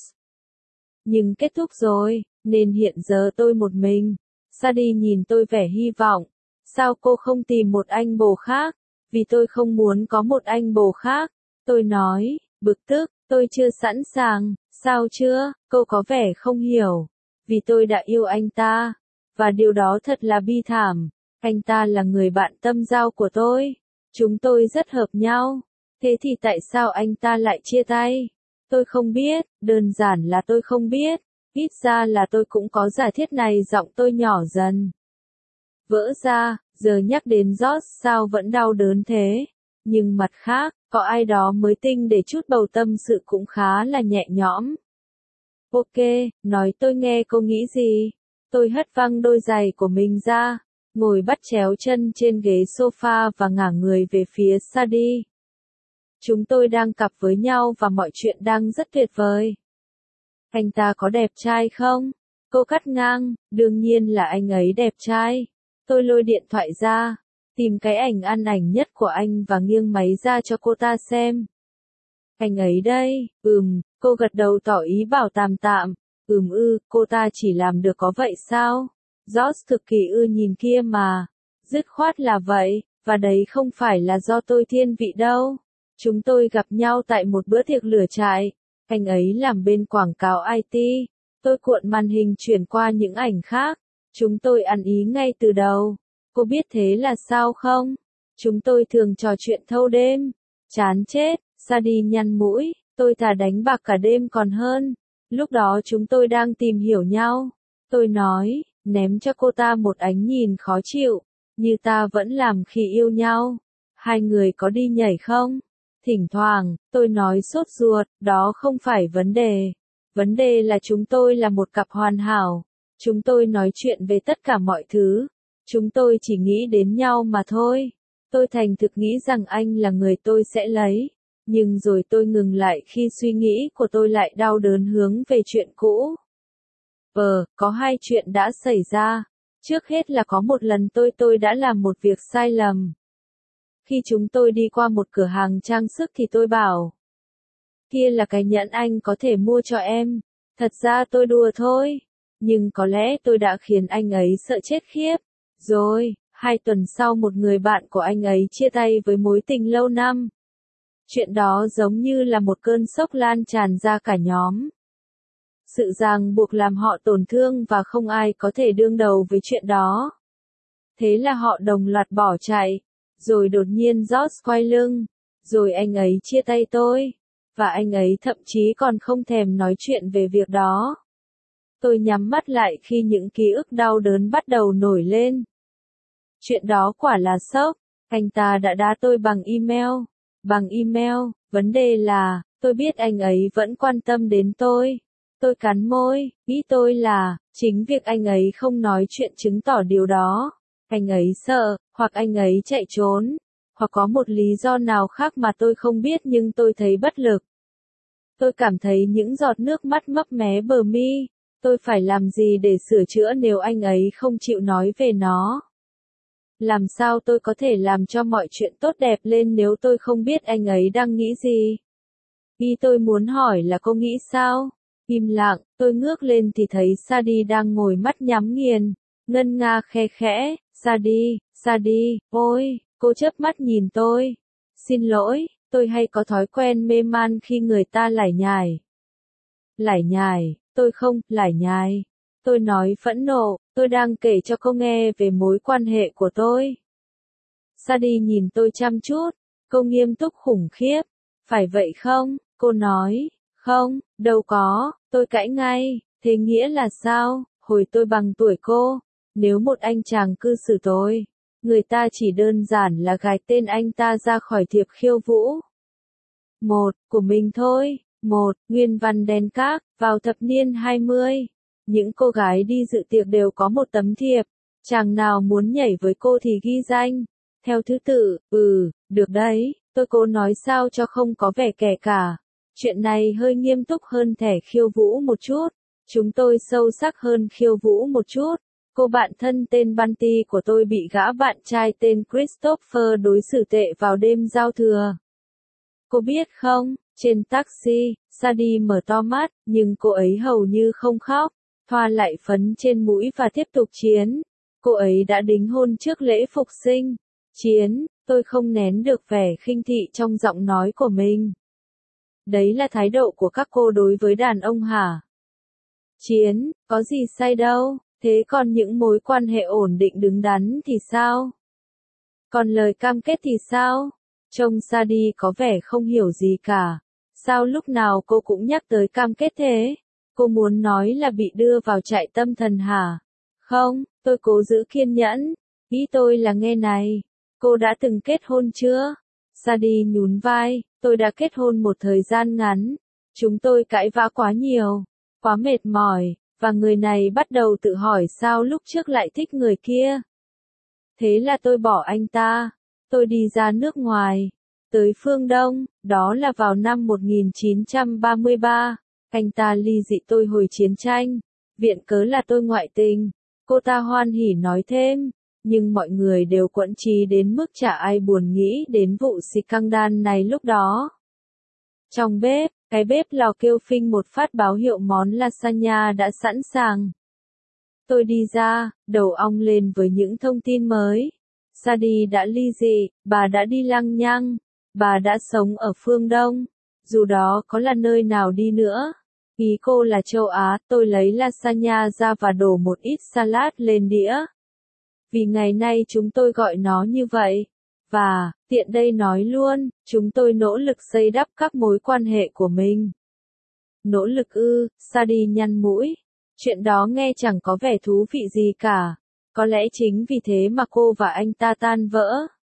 Nhưng kết thúc rồi, nên hiện giờ tôi một mình. Sadie nhìn tôi vẻ hy vọng. Sao cô không tìm một anh bồ khác? Vì tôi không muốn có một anh bồ khác. Tôi nói, bực tức, tôi chưa sẵn sàng. Sao chưa? Cô có vẻ không hiểu. Vì tôi đã yêu anh ta. Và điều đó thật là bi thảm. Anh ta là người bạn tâm giao của tôi. Chúng tôi rất hợp nhau. Thế thì tại sao anh ta lại chia tay? Tôi không biết, đơn giản là tôi không biết. Ít ra là tôi cũng có giả thiết này. Giọng tôi nhỏ dần. Vỡ ra, giờ nhắc đến George sao vẫn đau đớn thế. Nhưng mặt khác, có ai đó mới tinh để chút bầu tâm sự cũng khá là nhẹ nhõm. Ok, nói tôi nghe cô nghĩ gì. Tôi hất văng đôi giày của mình ra, ngồi bắt chéo chân trên ghế sofa và ngả người về phía Sadie. Chúng tôi đang cặp với nhau và mọi chuyện đang rất tuyệt vời. Anh ta có đẹp trai không? Cô cắt ngang, đương nhiên là anh ấy đẹp trai. Tôi lôi điện thoại ra, tìm cái ảnh ăn ảnh nhất của anh và nghiêng máy ra cho cô ta xem. Anh ấy đây, cô gật đầu tỏ ý bảo tạm tạm. Cô ta chỉ làm được có vậy sao? George cực kỳ nhìn kia mà. Dứt khoát là vậy, và đấy không phải là do tôi thiên vị đâu. Chúng tôi gặp nhau tại một bữa tiệc lửa trại. Anh ấy làm bên quảng cáo IT. Tôi cuộn màn hình chuyển qua những ảnh khác. Chúng tôi ăn ý ngay từ đầu. Cô biết thế là sao không? Chúng tôi thường trò chuyện thâu đêm. Chán chết, Sadie nhăn mũi, tôi thà đánh bạc cả đêm còn hơn. Lúc đó chúng tôi đang tìm hiểu nhau. Tôi nói, ném cho cô ta một ánh nhìn khó chịu, như ta vẫn làm khi yêu nhau. Hai người có đi nhảy không? Thỉnh thoảng, tôi nói sốt ruột, đó không phải vấn đề. Vấn đề là chúng tôi là một cặp hoàn hảo. Chúng tôi nói chuyện về tất cả mọi thứ. Chúng tôi chỉ nghĩ đến nhau mà thôi. Tôi thành thực nghĩ rằng anh là người tôi sẽ lấy. Nhưng rồi tôi ngừng lại khi suy nghĩ của tôi lại đau đớn hướng về chuyện cũ. Có hai chuyện đã xảy ra. Trước hết là có một lần tôi đã làm một việc sai lầm. Khi chúng tôi đi qua một cửa hàng trang sức thì tôi bảo. Kia là cái nhẫn anh có thể mua cho em. Thật ra tôi đùa thôi. Nhưng có lẽ tôi đã khiến anh ấy sợ chết khiếp. Rồi, 2 tuần sau một người bạn của anh ấy chia tay với mối tình lâu năm. Chuyện đó giống như là một cơn sốc lan tràn ra cả nhóm. Sự ràng buộc làm họ tổn thương và không ai có thể đương đầu với chuyện đó. Thế là họ đồng loạt bỏ chạy. Rồi đột nhiên George quay lưng. Rồi anh ấy chia tay tôi. Và anh ấy thậm chí còn không thèm nói chuyện về việc đó. Tôi nhắm mắt lại khi những ký ức đau đớn bắt đầu nổi lên. Chuyện đó quả là sốc. Anh ta đã đá tôi bằng email. Bằng email, vấn đề là, tôi biết anh ấy vẫn quan tâm đến tôi. Tôi cắn môi, nghĩ tôi là, chính việc anh ấy không nói chuyện chứng tỏ điều đó. Anh ấy sợ, hoặc anh ấy chạy trốn, hoặc có một lý do nào khác mà tôi không biết nhưng tôi thấy bất lực. Tôi cảm thấy những giọt nước mắt mấp mé bờ mi. Tôi phải làm gì để sửa chữa nếu anh ấy không chịu nói về nó? Làm sao tôi có thể làm cho mọi chuyện tốt đẹp lên nếu tôi không biết anh ấy đang nghĩ gì? Ý tôi muốn hỏi là cô nghĩ sao? Im lặng, tôi ngước lên thì thấy Sadie đang ngồi mắt nhắm nghiền, ngân nga khe khẽ, Sadie, ôi, cô chớp mắt nhìn tôi. Xin lỗi, tôi hay có thói quen mê man khi người ta lải nhải. Lải nhải, tôi không, lải nhải. Tôi nói phẫn nộ, tôi đang kể cho cô nghe về mối quan hệ của tôi. Sadie nhìn tôi chăm chút. Cô nghiêm túc khủng khiếp. Phải vậy không? Cô nói. Không, đâu có. Tôi cãi ngay. Thế nghĩa là sao? Hồi tôi bằng tuổi cô. Nếu một anh chàng cư xử tôi, người ta chỉ đơn giản là gài tên anh ta ra khỏi thiệp khiêu vũ. Một, của mình thôi. Một, Nguyên văn đen các, vào thập niên 20. Những cô gái đi dự tiệc đều có một tấm thiệp. Chàng nào muốn nhảy với cô thì ghi danh. Theo thứ tự, được đấy, tôi cố nói sao cho không có vẻ kẻ cả. Chuyện này hơi nghiêm túc hơn thẻ khiêu vũ một chút. Chúng tôi sâu sắc hơn khiêu vũ một chút. Cô bạn thân tên Bunty của tôi bị gã bạn trai tên Christopher đối xử tệ vào đêm giao thừa. Cô biết không, trên taxi, Sadie mở to mắt, nhưng cô ấy hầu như không khóc, thoa lại phấn trên mũi và tiếp tục chiến. Cô ấy đã đính hôn trước lễ phục sinh. Chiến, tôi không nén được vẻ khinh thị trong giọng nói của mình. Đấy là thái độ của các cô đối với đàn ông hả? Chiến, có gì sai đâu, thế còn những mối quan hệ ổn định đứng đắn thì sao? Còn lời cam kết thì sao? Trông Sadie có vẻ không hiểu gì cả. Sao lúc nào cô cũng nhắc tới cam kết thế? Cô muốn nói là bị đưa vào trại tâm thần hả? Không, tôi cố giữ kiên nhẫn. Ý tôi là nghe này. Cô đã từng kết hôn chưa? Sadie nhún vai, tôi đã kết hôn một thời gian ngắn. Chúng tôi cãi vã quá nhiều, quá mệt mỏi, và người này bắt đầu tự hỏi sao lúc trước lại thích người kia. Thế là tôi bỏ anh ta. Tôi đi ra nước ngoài, tới phương Đông, đó là vào năm 1933. Anh ta ly dị tôi hồi chiến tranh, viện cớ là tôi ngoại tình. Cô ta hoan hỉ nói thêm, nhưng mọi người đều quẫn trí đến mức chả ai buồn nghĩ đến vụ scandal này lúc đó. Trong bếp, cái bếp lò kêu phinh một phát báo hiệu món lasagna đã sẵn sàng. Tôi đi ra, đầu ong lên với những thông tin mới. Sadie đã ly dị, bà đã đi lăng nhăng, bà đã sống ở phương Đông, dù đó có là nơi nào đi nữa. Ý cô là châu Á, tôi lấy lasagna ra và đổ một ít salad lên đĩa. Vì ngày nay chúng tôi gọi nó như vậy. Và, tiện đây nói luôn, chúng tôi nỗ lực xây đắp các mối quan hệ của mình. Nỗ lực ư, Sadie nhăn mũi. Chuyện đó nghe chẳng có vẻ thú vị gì cả. Có lẽ chính vì thế mà cô và anh ta tan vỡ.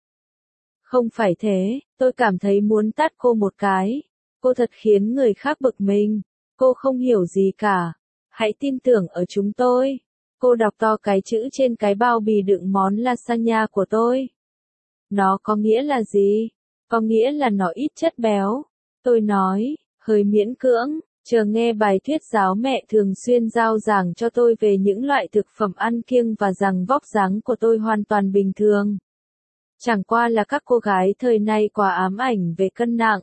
Không phải thế, tôi cảm thấy muốn tát cô một cái. Cô thật khiến người khác bực mình. Cô không hiểu gì cả. Hãy tin tưởng ở chúng tôi. Cô đọc to cái chữ trên cái bao bì đựng món lasagna của tôi. Nó có nghĩa là gì? Có nghĩa là nó ít chất béo. Tôi nói, hơi miễn cưỡng, chờ nghe bài thuyết giáo mẹ thường xuyên giao giảng cho tôi về những loại thực phẩm ăn kiêng và rằng vóc dáng của tôi hoàn toàn bình thường. Chẳng qua là các cô gái thời nay quá ám ảnh về cân nặng.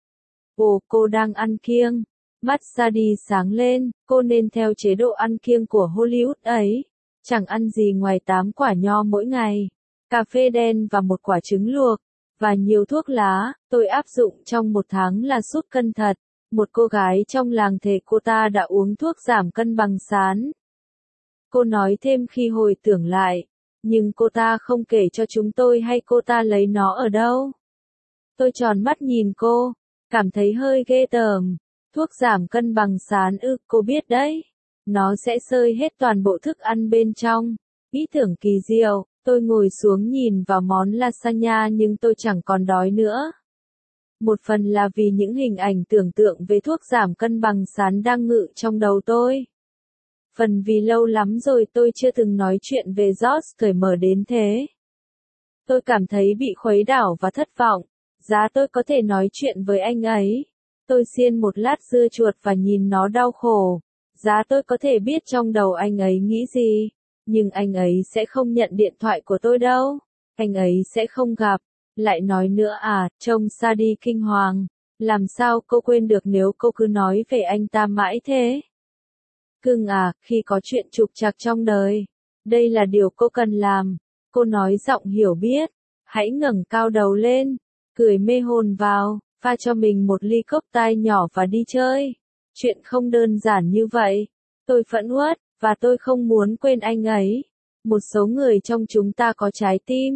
Ồ, cô đang ăn kiêng. Mắt Sadie sáng lên, cô nên theo chế độ ăn kiêng của Hollywood ấy. Chẳng ăn gì ngoài 8 quả nho mỗi ngày, cà phê đen và một quả trứng luộc, và nhiều thuốc lá. Tôi áp dụng trong 1 tháng là sút cân thật. Một cô gái trong làng thề cô ta đã uống thuốc giảm cân bằng sán. Cô nói thêm khi hồi tưởng lại, nhưng cô ta không kể cho chúng tôi hay cô ta lấy nó ở đâu. Tôi tròn mắt nhìn cô, cảm thấy hơi ghê tởm. Thuốc giảm cân bằng sán ư, cô biết đấy. Nó sẽ xơi hết toàn bộ thức ăn bên trong. Ý tưởng kỳ diệu, tôi ngồi xuống nhìn vào món lasagna nhưng tôi chẳng còn đói nữa. Một phần là vì những hình ảnh tưởng tượng về thuốc giảm cân bằng sán đang ngự trong đầu tôi. Phần vì lâu lắm rồi tôi chưa từng nói chuyện về George cởi mở đến thế. Tôi cảm thấy bị khuấy đảo và thất vọng. Giá tôi có thể nói chuyện với anh ấy. Tôi xiên một lát dưa chuột và nhìn nó đau khổ. Giá tôi có thể biết trong đầu anh ấy nghĩ gì. Nhưng anh ấy sẽ không nhận điện thoại của tôi đâu. Anh ấy sẽ không gặp. Lại nói nữa à, trông Sadie kinh hoàng. Làm sao cô quên được nếu cô cứ nói về anh ta mãi thế? Cưng à, khi có chuyện trục trặc trong đời, đây là điều cô cần làm. Cô nói giọng hiểu biết. Hãy ngẩng cao đầu lên, cười mê hồn vào, pha cho mình một ly cốc tai nhỏ và đi chơi. Chuyện không đơn giản như vậy. Tôi phẫn uất, và tôi không muốn quên anh ấy. Một số người trong chúng ta có trái tim.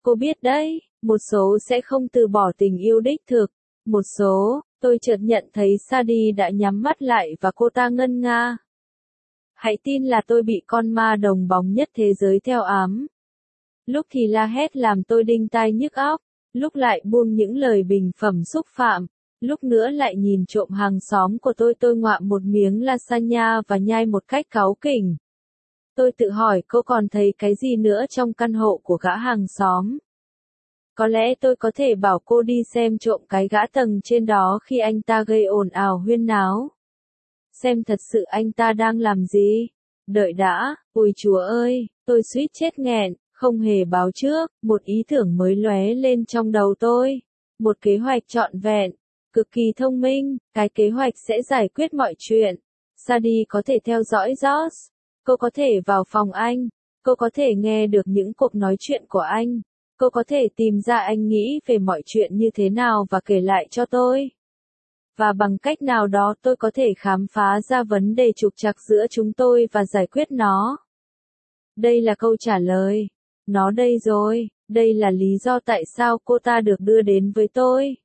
Cô biết đấy, một số sẽ không từ bỏ tình yêu đích thực. Một số, tôi chợt nhận thấy Sadie đã nhắm mắt lại và cô ta ngân nga. Hãy tin là tôi bị con ma đồng bóng nhất thế giới theo ám. Lúc thì la hét làm tôi đinh tai nhức óc, lúc lại buông những lời bình phẩm xúc phạm, lúc nữa lại nhìn trộm hàng xóm của tôi ngoạm một miếng lasagna và nhai một cách cáu kỉnh. Tôi tự hỏi cô còn thấy cái gì nữa trong căn hộ của gã hàng xóm. Có lẽ tôi có thể bảo cô đi xem trộm cái gã tầng trên đó khi anh ta gây ồn ào huyên náo. Xem thật sự anh ta đang làm gì. Đợi đã, ôi chúa ơi, tôi suýt chết nghẹn, không hề báo trước, một ý tưởng mới lóe lên trong đầu tôi. Một kế hoạch trọn vẹn, cực kỳ thông minh, cái kế hoạch sẽ giải quyết mọi chuyện. Sadie có thể theo dõi George. Cô có thể vào phòng anh. Cô có thể nghe được những cuộc nói chuyện của anh. Cô có thể tìm ra anh nghĩ về mọi chuyện như thế nào và kể lại cho tôi. Và bằng cách nào đó tôi có thể khám phá ra vấn đề trục trặc giữa chúng tôi và giải quyết nó. Đây là câu trả lời. Nó đây rồi, đây là lý do tại sao cô ta được đưa đến với tôi.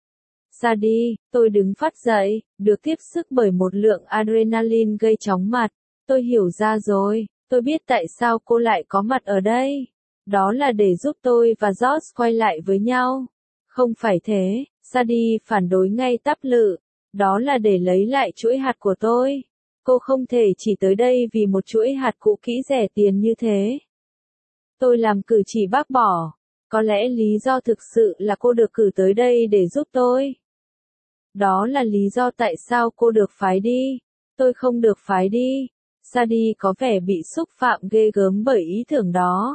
Sadie, tôi đứng phát dậy, được tiếp sức bởi một lượng adrenaline gây chóng mặt. Tôi hiểu ra rồi, tôi biết tại sao cô lại có mặt ở đây. Đó là để giúp tôi và George quay lại với nhau. Không phải thế, Sadie phản đối ngay tắp lự. Đó là để lấy lại chuỗi hạt của tôi. Cô không thể chỉ tới đây vì một chuỗi hạt cũ kỹ rẻ tiền như thế. Tôi làm cử chỉ bác bỏ. Có lẽ lý do thực sự là cô được cử tới đây để giúp tôi. Đó là lý do tại sao cô được phái đi. Tôi không được phái đi. Sadie có vẻ bị xúc phạm ghê gớm bởi ý tưởng đó.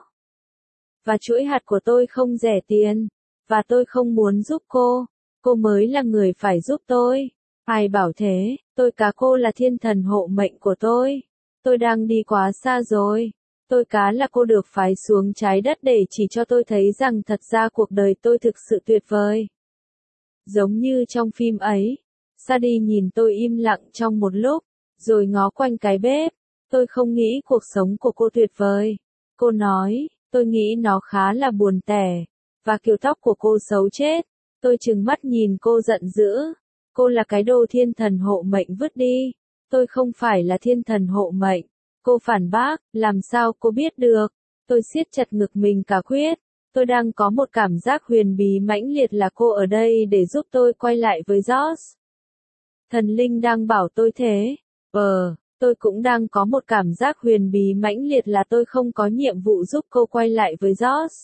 Và chuỗi hạt của tôi không rẻ tiền. Và tôi không muốn giúp cô. Cô mới là người phải giúp tôi. Ai bảo thế, tôi cá cô là thiên thần hộ mệnh của tôi. Tôi đang đi quá xa rồi. Tôi cá là cô được phái xuống trái đất để chỉ cho tôi thấy rằng thật ra cuộc đời tôi thực sự tuyệt vời. Giống như trong phim ấy. Sadie nhìn tôi im lặng trong một lúc, rồi ngó quanh cái bếp. Tôi không nghĩ cuộc sống của cô tuyệt vời. Cô nói, tôi nghĩ nó khá là buồn tẻ. Và kiểu tóc của cô xấu chết. Tôi trừng mắt nhìn cô giận dữ. Cô là cái đồ thiên thần hộ mệnh vứt đi. Tôi không phải là thiên thần hộ mệnh. Cô phản bác, làm sao cô biết được? Tôi siết chặt ngực mình cả quyết. Tôi đang có một cảm giác huyền bí mãnh liệt là cô ở đây để giúp tôi quay lại với George. Thần linh đang bảo tôi thế. Tôi cũng đang có một cảm giác huyền bí mãnh liệt là tôi không có nhiệm vụ giúp cô quay lại với George.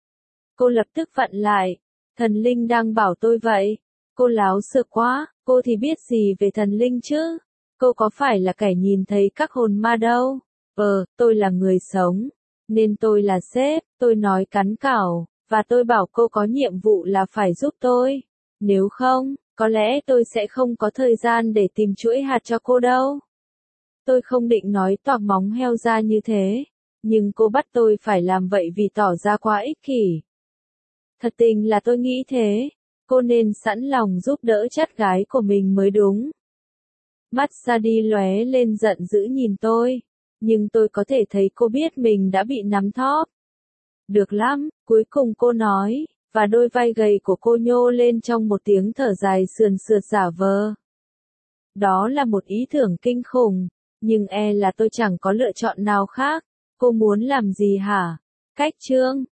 Cô lập tức vặn lại. Thần linh đang bảo tôi vậy. Cô láo xược quá, cô thì biết gì về thần linh chứ? Cô có phải là kẻ nhìn thấy các hồn ma đâu? Tôi là người sống. Nên tôi là sếp, tôi nói cắn cảo, và tôi bảo cô có nhiệm vụ là phải giúp tôi. Nếu không, có lẽ tôi sẽ không có thời gian để tìm chuỗi hạt cho cô đâu. Tôi không định nói toạc móng heo ra như thế, nhưng cô bắt tôi phải làm vậy vì tỏ ra quá ích kỷ. Thật tình là tôi nghĩ thế, cô nên sẵn lòng giúp đỡ chắt gái của mình mới đúng. Mắt Sadie lóe lên giận dữ nhìn tôi, nhưng tôi có thể thấy cô biết mình đã bị nắm thóp. Được lắm, cuối cùng cô nói, và đôi vai gầy của cô nhô lên trong một tiếng thở dài sườn sượt giả vờ. Đó là một ý tưởng kinh khủng, nhưng là tôi chẳng có lựa chọn nào khác. Cô muốn làm gì hả? Cách chương